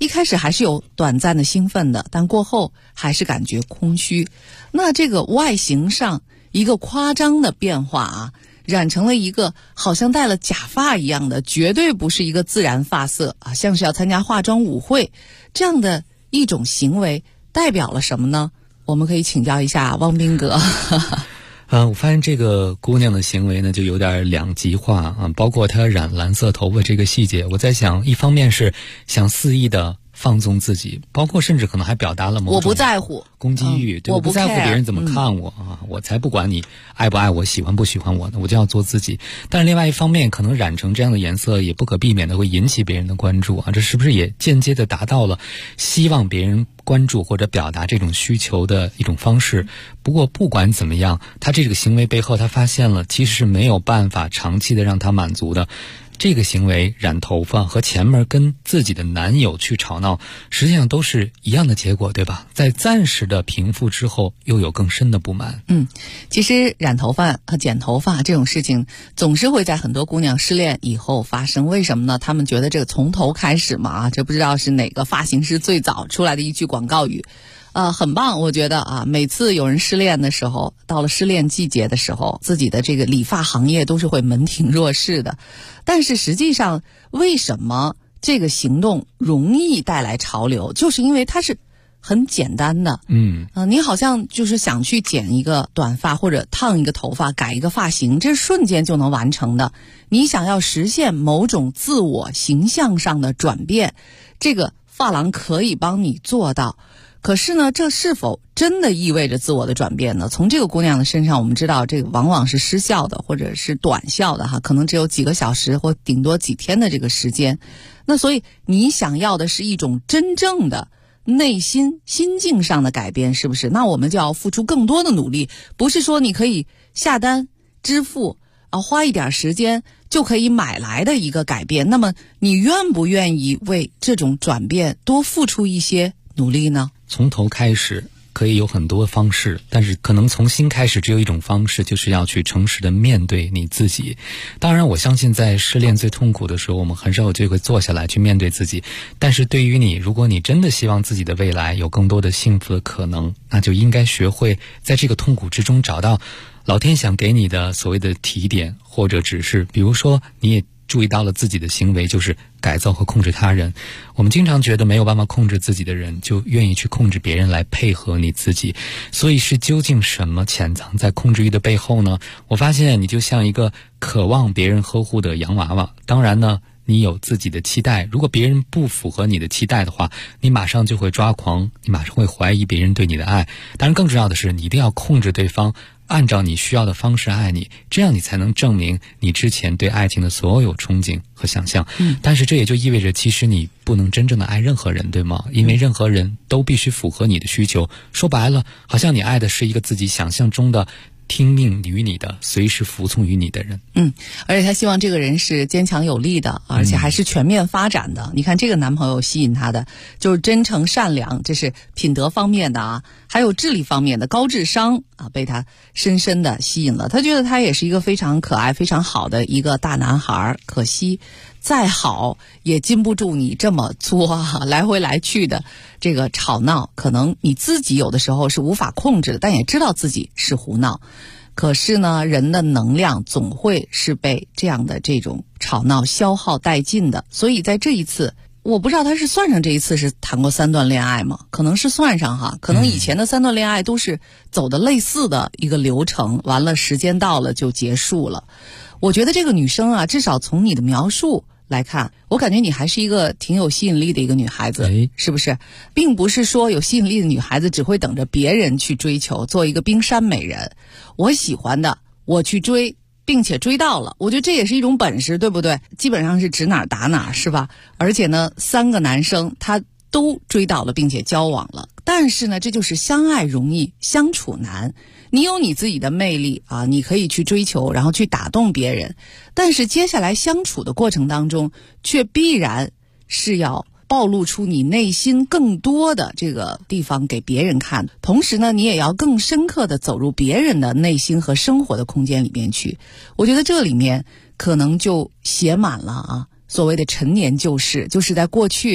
一开始还是有短暂的兴奋的，但过后还是感觉空虚。那这个外形上一个夸张的变化啊，染成了一个好像戴了假发一样的，绝对不是一个自然发色啊，像是要参加化妆舞会这样的一种行为，代表了什么呢？我们可以请教一下汪斌哥。 我发现这个姑娘的行为呢，就有点两极化啊，包括她染蓝色头发这个细节，我在想，一方面是想肆意的放纵自己，包括甚至可能还表达了某种我不在乎攻击欲，对，我不在乎别人怎么看我啊，我才不管你爱不爱我，喜欢不喜欢我呢，我就要做自己。但是另外一方面，可能染成这样的颜色也不可避免的会引起别人的关注啊，这是不是也间接的达到了希望别人关注或者表达这种需求的一种方式？不过不管怎么样，他这个行为背后他发现了其实是没有办法长期的让他满足的。这个行为染头发和前面跟自己的男友去吵闹，实际上都是一样的结果，对吧？在暂时的平复之后，又有更深的不满。 其实染头发和剪头发这种事情总是会在很多姑娘失恋以后发生。为什么呢？她们觉得这个从头开始嘛，这不知道是哪个发型师最早出来的一句广告语。很棒，我觉得啊，每次有人失恋的时候，到了失恋季节的时候，自己的这个理发行业都是会门庭若市的。但是实际上，为什么这个行动容易带来潮流？就是因为它是很简单的。你好像就是想去剪一个短发或者烫一个头发，改一个发型，这是瞬间就能完成的。你想要实现某种自我形象上的转变，这个发廊可以帮你做到。可是呢，这是否真的意味着自我的转变呢？从这个姑娘的身上，我们知道这个往往是失效的，或者是短效的哈，可能只有几个小时或顶多几天的这个时间。那所以你想要的是一种真正的内心心境上的改变，是不是？那我们就要付出更多的努力，不是说你可以下单支付花一点时间就可以买来的一个改变。那么你愿不愿意为这种转变多付出一些努力呢？ 从头开始可以有很多方式，但是可能从新开始只有一种方式，就是要去诚实的面对你自己。当然我相信在失恋最痛苦的时候，我们很少有机会坐下来去面对自己，但是对于你，如果你真的希望自己的未来有更多的幸福的可能，那就应该学会在这个痛苦之中找到老天想给你的所谓的提点或者指示。比如说你也注意到了自己的行为就是改造和控制他人，我们经常觉得没有办法控制自己的人，就愿意去控制别人来配合你自己。所以是究竟什么潜藏在控制欲的背后呢？我发现你就像一个渴望别人呵护的洋娃娃，当然呢你有自己的期待，如果别人不符合你的期待的话，你马上就会抓狂，你马上会怀疑别人对你的爱。当然更重要的是，你一定要控制对方，按照你需要的方式爱你，这样你才能证明你之前对爱情的所有憧憬和想象。但是这也就意味着其实你不能真正的爱任何人，对吗？因为任何人都必须符合你的需求。说白了，好像你爱的是一个自己想象中的听命于你的，随时服从于你的人。 而且他希望这个人是坚强有力的，而且还是全面发展的。你看这个男朋友吸引他的就是真诚善良，这是品德方面的啊，还有智力方面的高智商啊，被他深深的吸引了。他觉得他也是一个非常可爱非常好的一个大男孩，可惜再好也禁不住你这么作来回来去的这个吵闹，可能你自己有的时候是无法控制的，但也知道自己是胡闹。可是呢，人的能量总会是被这样的这种吵闹消耗殆尽的。所以在这一次，我不知道他是算上这一次是谈过3段恋爱吗？可能是算上哈，可能以前的3段恋爱都是走的类似的一个流程，完了时间到了就结束了。我觉得这个女生啊，至少从你的描述来看，我感觉你还是一个挺有吸引力的一个女孩子，是不是？并不是说有吸引力的女孩子只会等着别人去追求，做一个冰山美人。我喜欢的，我去追，并且追到了，我觉得这也是一种本事，对不对？基本上是指哪打哪，是吧？而且呢，3个男生他都追到了，并且交往了。但是呢，这就是相爱容易相处难。你有你自己的魅力啊，你可以去追求，然后去打动别人，但是接下来相处的过程当中，却必然是要暴露出你内心更多的这个地方给别人看，同时呢，你也要更深刻的走入别人的内心和生活的空间里面去。我觉得这里面可能就写满了啊，所谓的陈年旧事，就是在过去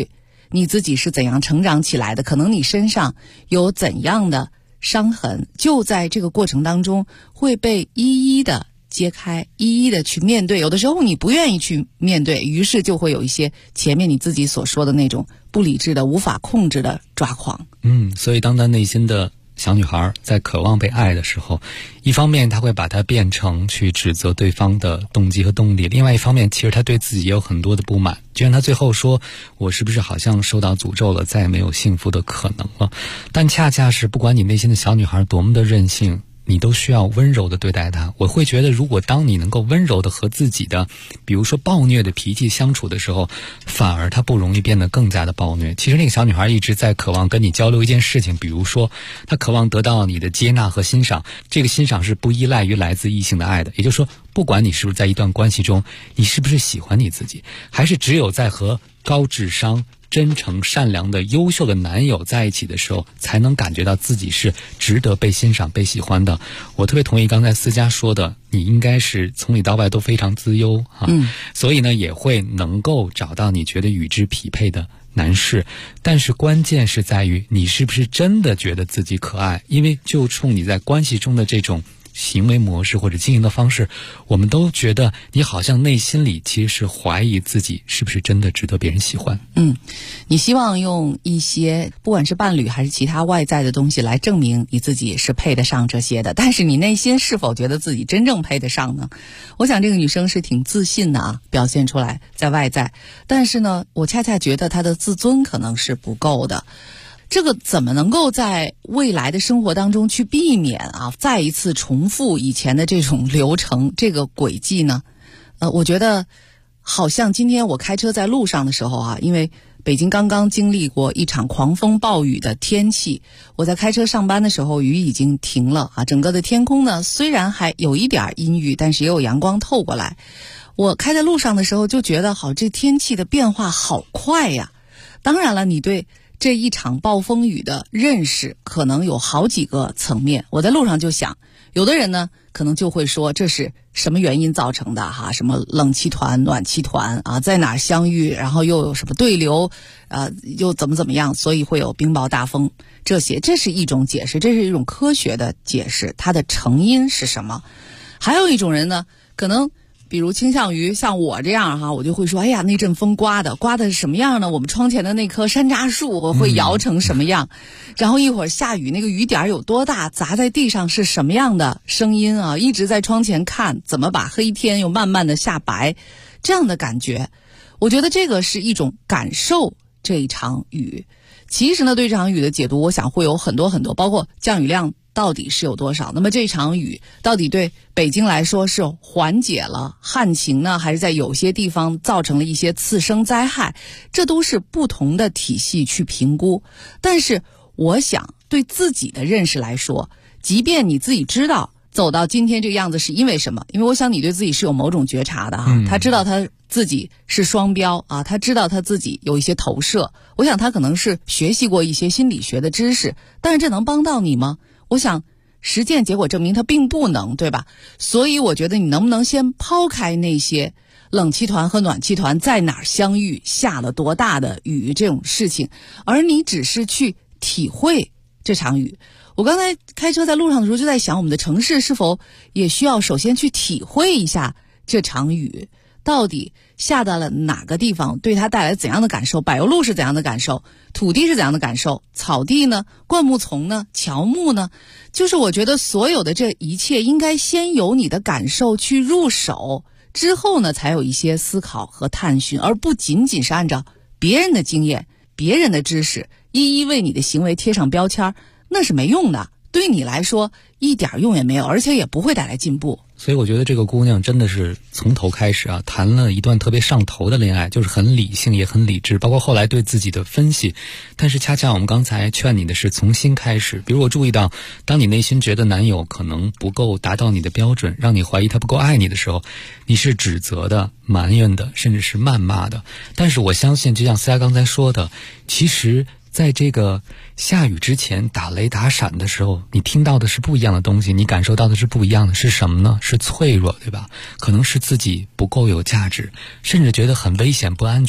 你自己是怎样成长起来的，可能你身上有怎样的伤痕，就在这个过程当中会被一一的揭开，一一的去面对。有的时候你不愿意去面对，于是就会有一些前面你自己所说的那种不理智的无法控制的抓狂。 所以当他内心的小女孩在渴望被爱的时候，一方面她会把它变成去指责对方的动机和动力，另外一方面其实她对自己也有很多的不满，就像她最后说，我是不是好像受到诅咒了，再也没有幸福的可能了。但恰恰是不管你内心的小女孩多么的任性，你都需要温柔的对待她。我会觉得，如果当你能够温柔的和自己的比如说暴虐的脾气相处的时候，反而她不容易变得更加的暴虐。其实那个小女孩一直在渴望跟你交流一件事情，比如说她渴望得到你的接纳和欣赏，这个欣赏是不依赖于来自异性的爱的。也就是说，不管你是不是在一段关系中，你是不是喜欢你自己，还是只有在和高智商真诚善良的优秀的男友在一起的时候，才能感觉到自己是值得被欣赏被喜欢的。我特别同意刚才思佳说的，你应该是从里到外都非常资优所以呢也会能够找到你觉得与之匹配的男士。但是关键是在于你是不是真的觉得自己可爱，因为就冲你在关系中的这种行为模式或者经营的方式，我们都觉得你好像内心里其实是怀疑自己是不是真的值得别人喜欢。 你希望用一些不管是伴侣还是其他外在的东西来证明你自己是配得上这些的，但是你内心是否觉得自己真正配得上呢？我想这个女生是挺自信的表现出来在外在，但是呢我恰恰觉得她的自尊可能是不够的。这个怎么能够在未来的生活当中去避免再一次重复以前的这种流程这个轨迹呢？我觉得好像今天我开车在路上的时候因为北京刚刚经历过一场狂风暴雨的天气，我在开车上班的时候雨已经停了整个的天空呢虽然还有一点阴郁，但是也有阳光透过来。我开在路上的时候就觉得这天气的变化好快呀。当然了，你对这一场暴风雨的认识可能有好几个层面。我在路上就想，有的人呢可能就会说这是什么原因造成的什么冷气团暖气团在哪儿相遇，然后又有什么对流又怎么样，所以会有冰雹大风，这是一种解释，这是一种科学的解释，它的成因是什么。还有一种人呢可能比如倾向于像我这样我就会说，哎呀，那阵风刮的是什么样呢？我们窗前的那棵山楂树会摇成什么样？然后一会儿下雨，那个雨点有多大，砸在地上是什么样的声音一直在窗前看，怎么把黑天又慢慢的下白，这样的感觉。我觉得这个是一种感受这一场雨。其实呢，对这场雨的解读，我想会有很多很多，包括降雨量到底是有多少？那么这场雨到底对北京来说是缓解了旱情呢，还是在有些地方造成了一些次生灾害？这都是不同的体系去评估。但是我想对自己的认识来说，即便你自己知道走到今天这个样子是因为什么，因为我想你对自己是有某种觉察的他知道他自己是双标他知道他自己有一些投射，我想他可能是学习过一些心理学的知识，但是这能帮到你吗？我想实践结果证明它并不能，对吧？所以我觉得你能不能先抛开那些冷气团和暖气团在哪儿相遇，下了多大的雨这种事情，而你只是去体会这场雨。我刚才开车在路上的时候就在想，我们的城市是否也需要首先去体会一下这场雨到底下到了哪个地方，对它带来怎样的感受，柏油路是怎样的感受，土地是怎样的感受，草地呢，灌木丛呢，乔木呢，就是我觉得所有的这一切应该先由你的感受去入手，之后呢才有一些思考和探寻，而不仅仅是按照别人的经验别人的知识一一为你的行为贴上标签，那是没用的，对你来说一点用也没有，而且也不会带来进步。 所以我觉得这个姑娘真的是从头开始谈了一段特别上头的恋爱，就是很理性也很理智，包括后来对自己的分析。但是恰恰我们刚才劝你的是从新开始，比如我注意到当你内心觉得男友可能不够达到你的标准，让你怀疑他不够爱你的时候，你是指责的、埋怨的，甚至是谩骂的。但是我相信就像思佳刚才说的，其实在这个下雨之前打雷打闪的时候，你听到的是不一样的东西，你感受到的是不一样的，是什么呢？是脆弱，对吧？可能是自己不够有价值，甚至觉得很危险不安全，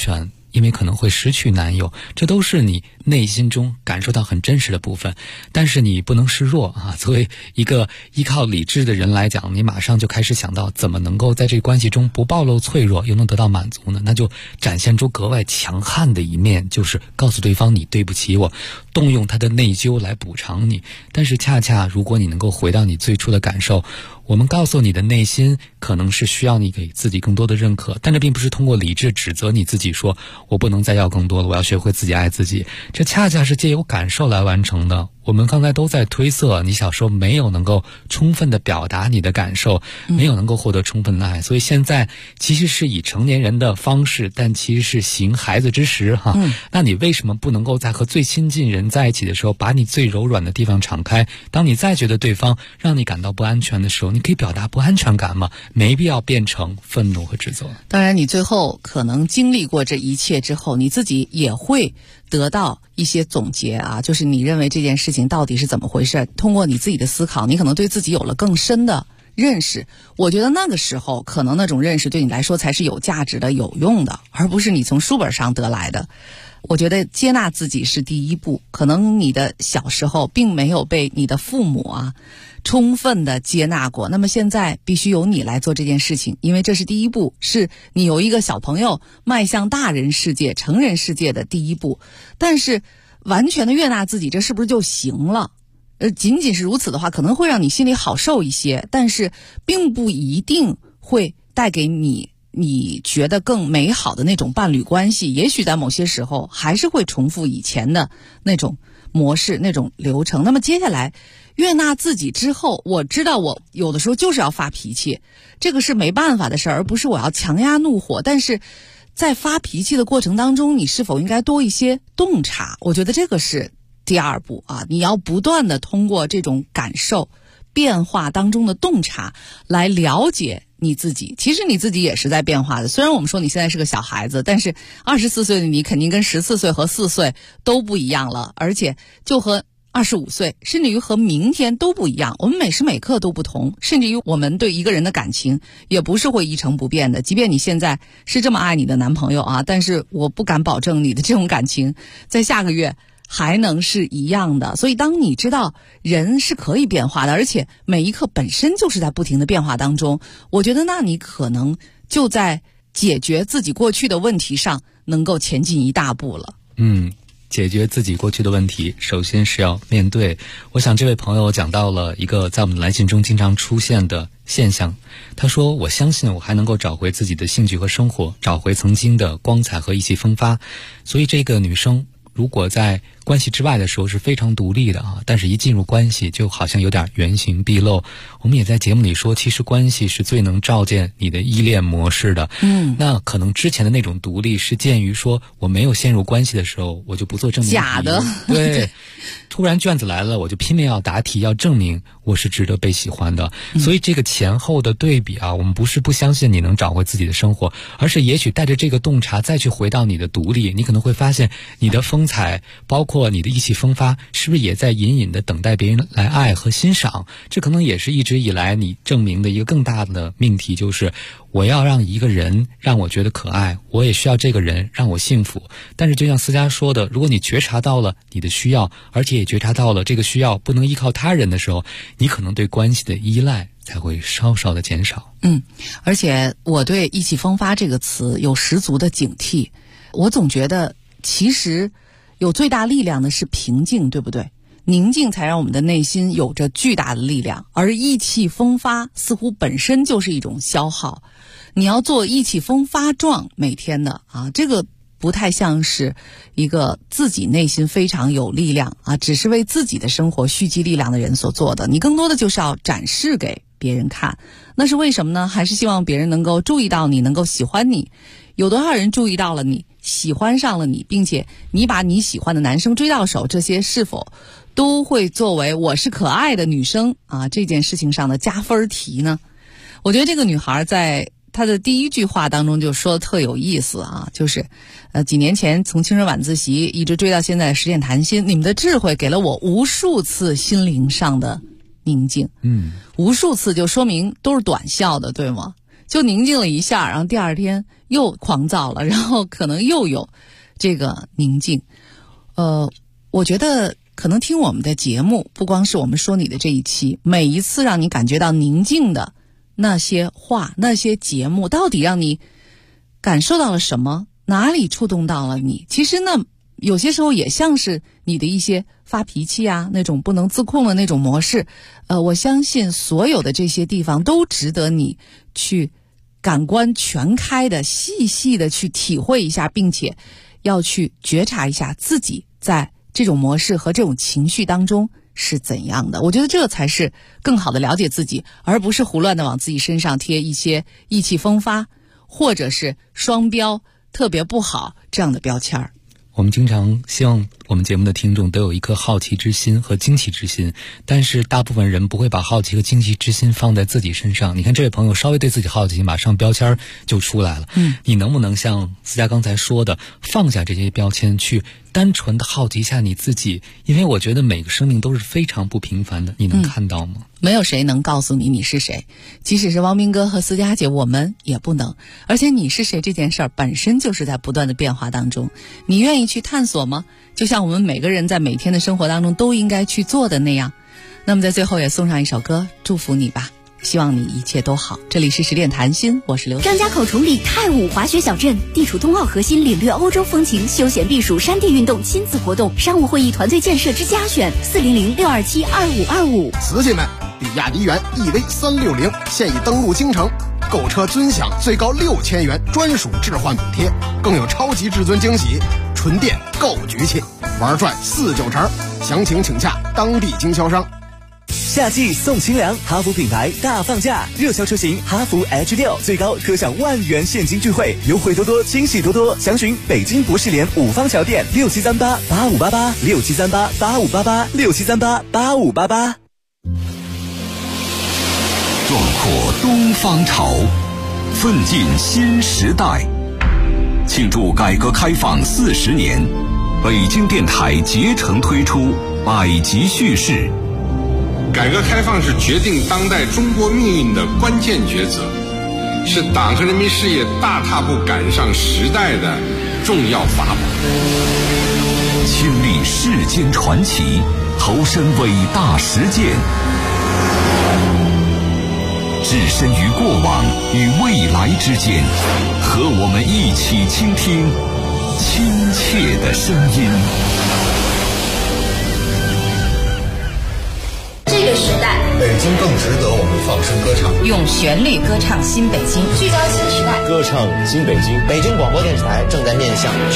因为可能会失去男友，这都是你内心中感受到很真实的部分。但是你不能示弱啊！作为一个依靠理智的人来讲，你马上就开始想到怎么能够在这个关系中不暴露脆弱，又能得到满足呢？那就展现出格外强悍的一面，就是告诉对方你对不起我，动用他的内疚来补偿你。但是恰恰如果你能够回到你最初的感受，我们告诉你的内心可能是需要你给自己更多的认可，但这并不是通过理智指责你自己说我不能再要更多了，我要学会自己爱自己，这恰恰是借由感受来完成的。我们刚才都在推测你小时候没有能够充分的表达你的感受，没有能够获得充分的爱，所以现在其实是以成年人的方式，但其实是行孩子之实哈。那你为什么不能够在和最亲近人在一起的时候，把你最柔软的地方敞开？当你再觉得对方让你感到不安全的时候，你可以表达不安全感吗？没必要变成愤怒和指责。 当然你最后可能经历过这一切之后，你自己也会得到一些总结啊，就是你认为这件事情到底是怎么回事，通过你自己的思考，你可能对自己有了更深的认识。我觉得那个时候可能那种认识对你来说才是有价值的、有用的，而不是你从书本上得来的。我觉得接纳自己是第一步，可能你的小时候并没有被你的父母充分的接纳过，那么现在必须由你来做这件事情，因为这是第一步，是你由一个小朋友迈向大人世界、成人世界的第一步。但是完全的悦纳自己，这是不是就行了？仅仅是如此的话，可能会让你心里好受一些，但是并不一定会带给你觉得更美好的那种伴侣关系。也许在某些时候还是会重复以前的那种模式、那种流程。那么接下来悦纳自己之后，我知道我有的时候就是要发脾气，这个是没办法的事儿，而不是我要强压怒火。但是在发脾气的过程当中，你是否应该多一些洞察？我觉得这个是第二步啊，你要不断的通过这种感受变化当中的洞察来了解你自己。其实你自己也是在变化的，虽然我们说你现在是个小孩子，但是24岁的你肯定跟14岁和4岁都不一样了，而且就和25岁甚至于和明天都不一样，我们每时每刻都不同，甚至于我们对一个人的感情也不是会一成不变的。即便你现在是这么爱你的男朋友但是我不敢保证你的这种感情在下个月还能是一样的。所以当你知道人是可以变化的，而且每一刻本身就是在不停的变化当中，我觉得那你可能就在解决自己过去的问题上能够前进一大步了。 解决自己过去的问题，首先是要面对。我想这位朋友讲到了一个在我们的来信中经常出现的现象。他说，我相信我还能够找回自己的兴趣和生活，找回曾经的光彩和意气风发。所以这个女生如果在关系之外的时候是非常独立的但是一进入关系就好像有点原形毕露。我们也在节目里说，其实关系是最能照见你的依恋模式的。那可能之前的那种独立是鉴于说我没有陷入关系的时候，我就不做证明题， 假的。 对，突然卷子来了，我就拼命要答题，要证明我是值得被喜欢的。所以这个前后的对比我们不是不相信你能找回自己的生活，而是也许带着这个洞察再去回到你的独立，你可能会发现你的风采，包括你的意气风发，是不是也在隐隐的等待别人来爱和欣赏？这可能也是一直以来你证明的一个更大的命题，就是我要让一个人让我觉得可爱，我也需要这个人让我幸福。但是就像思佳说的，如果你觉察到了你的需要，而且也觉察到了这个需要不能依靠他人的时候，你可能对关系的依赖才会稍稍的减少。 而且我对意气风发这个词有十足的警惕。我总觉得其实有最大力量的是平静，对不对？宁静才让我们的内心有着巨大的力量，而意气风发似乎本身就是一种消耗。你要做意气风发状每天的这个不太像是一个自己内心非常有力量只是为自己的生活蓄积力量的人所做的。你更多的就是要展示给别人看，那是为什么呢？还是希望别人能够注意到你，能够喜欢你。有多少人注意到了你，喜欢上了你，并且你把你喜欢的男生追到手，这些是否都会作为我是可爱的女生这件事情上的加分题呢？我觉得这个女孩在她的第一句话当中就说的特有意思就是几年前从青春晚自习一直追到现在的实践谈心，你们的智慧给了我无数次心灵上的宁静。无数次就说明都是短效的，对吗？就宁静了一下，然后第二天又狂躁了，然后可能又有这个宁静。我觉得可能听我们的节目，不光是我们说你的这一期，每一次让你感觉到宁静的那些话，那些节目到底让你感受到了什么，哪里触动到了你。其实呢有些时候也像是你的一些发脾气啊，那种不能自控的那种模式。我相信所有的这些地方都值得你去感官全开的细细的去体会一下，并且要去觉察一下自己在这种模式和这种情绪当中是怎样的。我觉得这才是更好的了解自己，而不是胡乱的往自己身上贴一些意气风发或者是双标特别不好这样的标签儿。 我们经常希望我们节目的听众都有一颗好奇之心和惊奇之心，但是大部分人不会把好奇和惊奇之心放在自己身上。你看这位朋友稍微对自己好奇，马上标签就出来了。你能不能像思佳刚才说的，放下这些标签，去单纯的好奇一下你自己？因为我觉得每个生命都是非常不平凡的，你能看到吗？ 没有谁能告诉你你是谁，即使是汪明哥和思佳姐，我们也不能。而且你是谁这件事儿本身就是在不断的变化当中，你愿意去探索吗？就像我们每个人在每天的生活当中都应该去做的那样。那么在最后也送上一首歌，祝福你吧，希望你一切都好。这里是十点谈心，我是刘张家口崇礼泰武滑雪小镇，地处冬奥核心，领略欧洲风情，休闲避暑，山地运动，亲子活动，商务会议，团队建设之家选，400-627-2525。 瓷器们，比亚迪元 EV360现已登陆京城，购车尊享最高6000元专属置换补贴，更有超级至尊惊喜，纯电够局气，玩转4-9成，详情请洽当地经销商。 夏季送清凉，哈弗品牌大放价，热销车型哈弗 H6最高可享10000元现金钜惠，优惠多多，惊喜多多，详询北京博士联5方桥店67388588，67388588，67388588。 壮阔东方潮，奋进新时代。庆祝改革开放40年，北京电台竭诚推出百集叙事。 改革开放是决定当代中国命运的关键抉择，是党和人民事业大踏步赶上时代的重要法宝。 亲历世间传奇，投身伟大实践，置身于过往与未来之间，和我们一起倾听亲切的声音。 这个时代， 北京更值得我们放声歌唱， 用旋律歌唱新北京，聚焦新时代， 歌唱新北京。北京广播电视台正在面向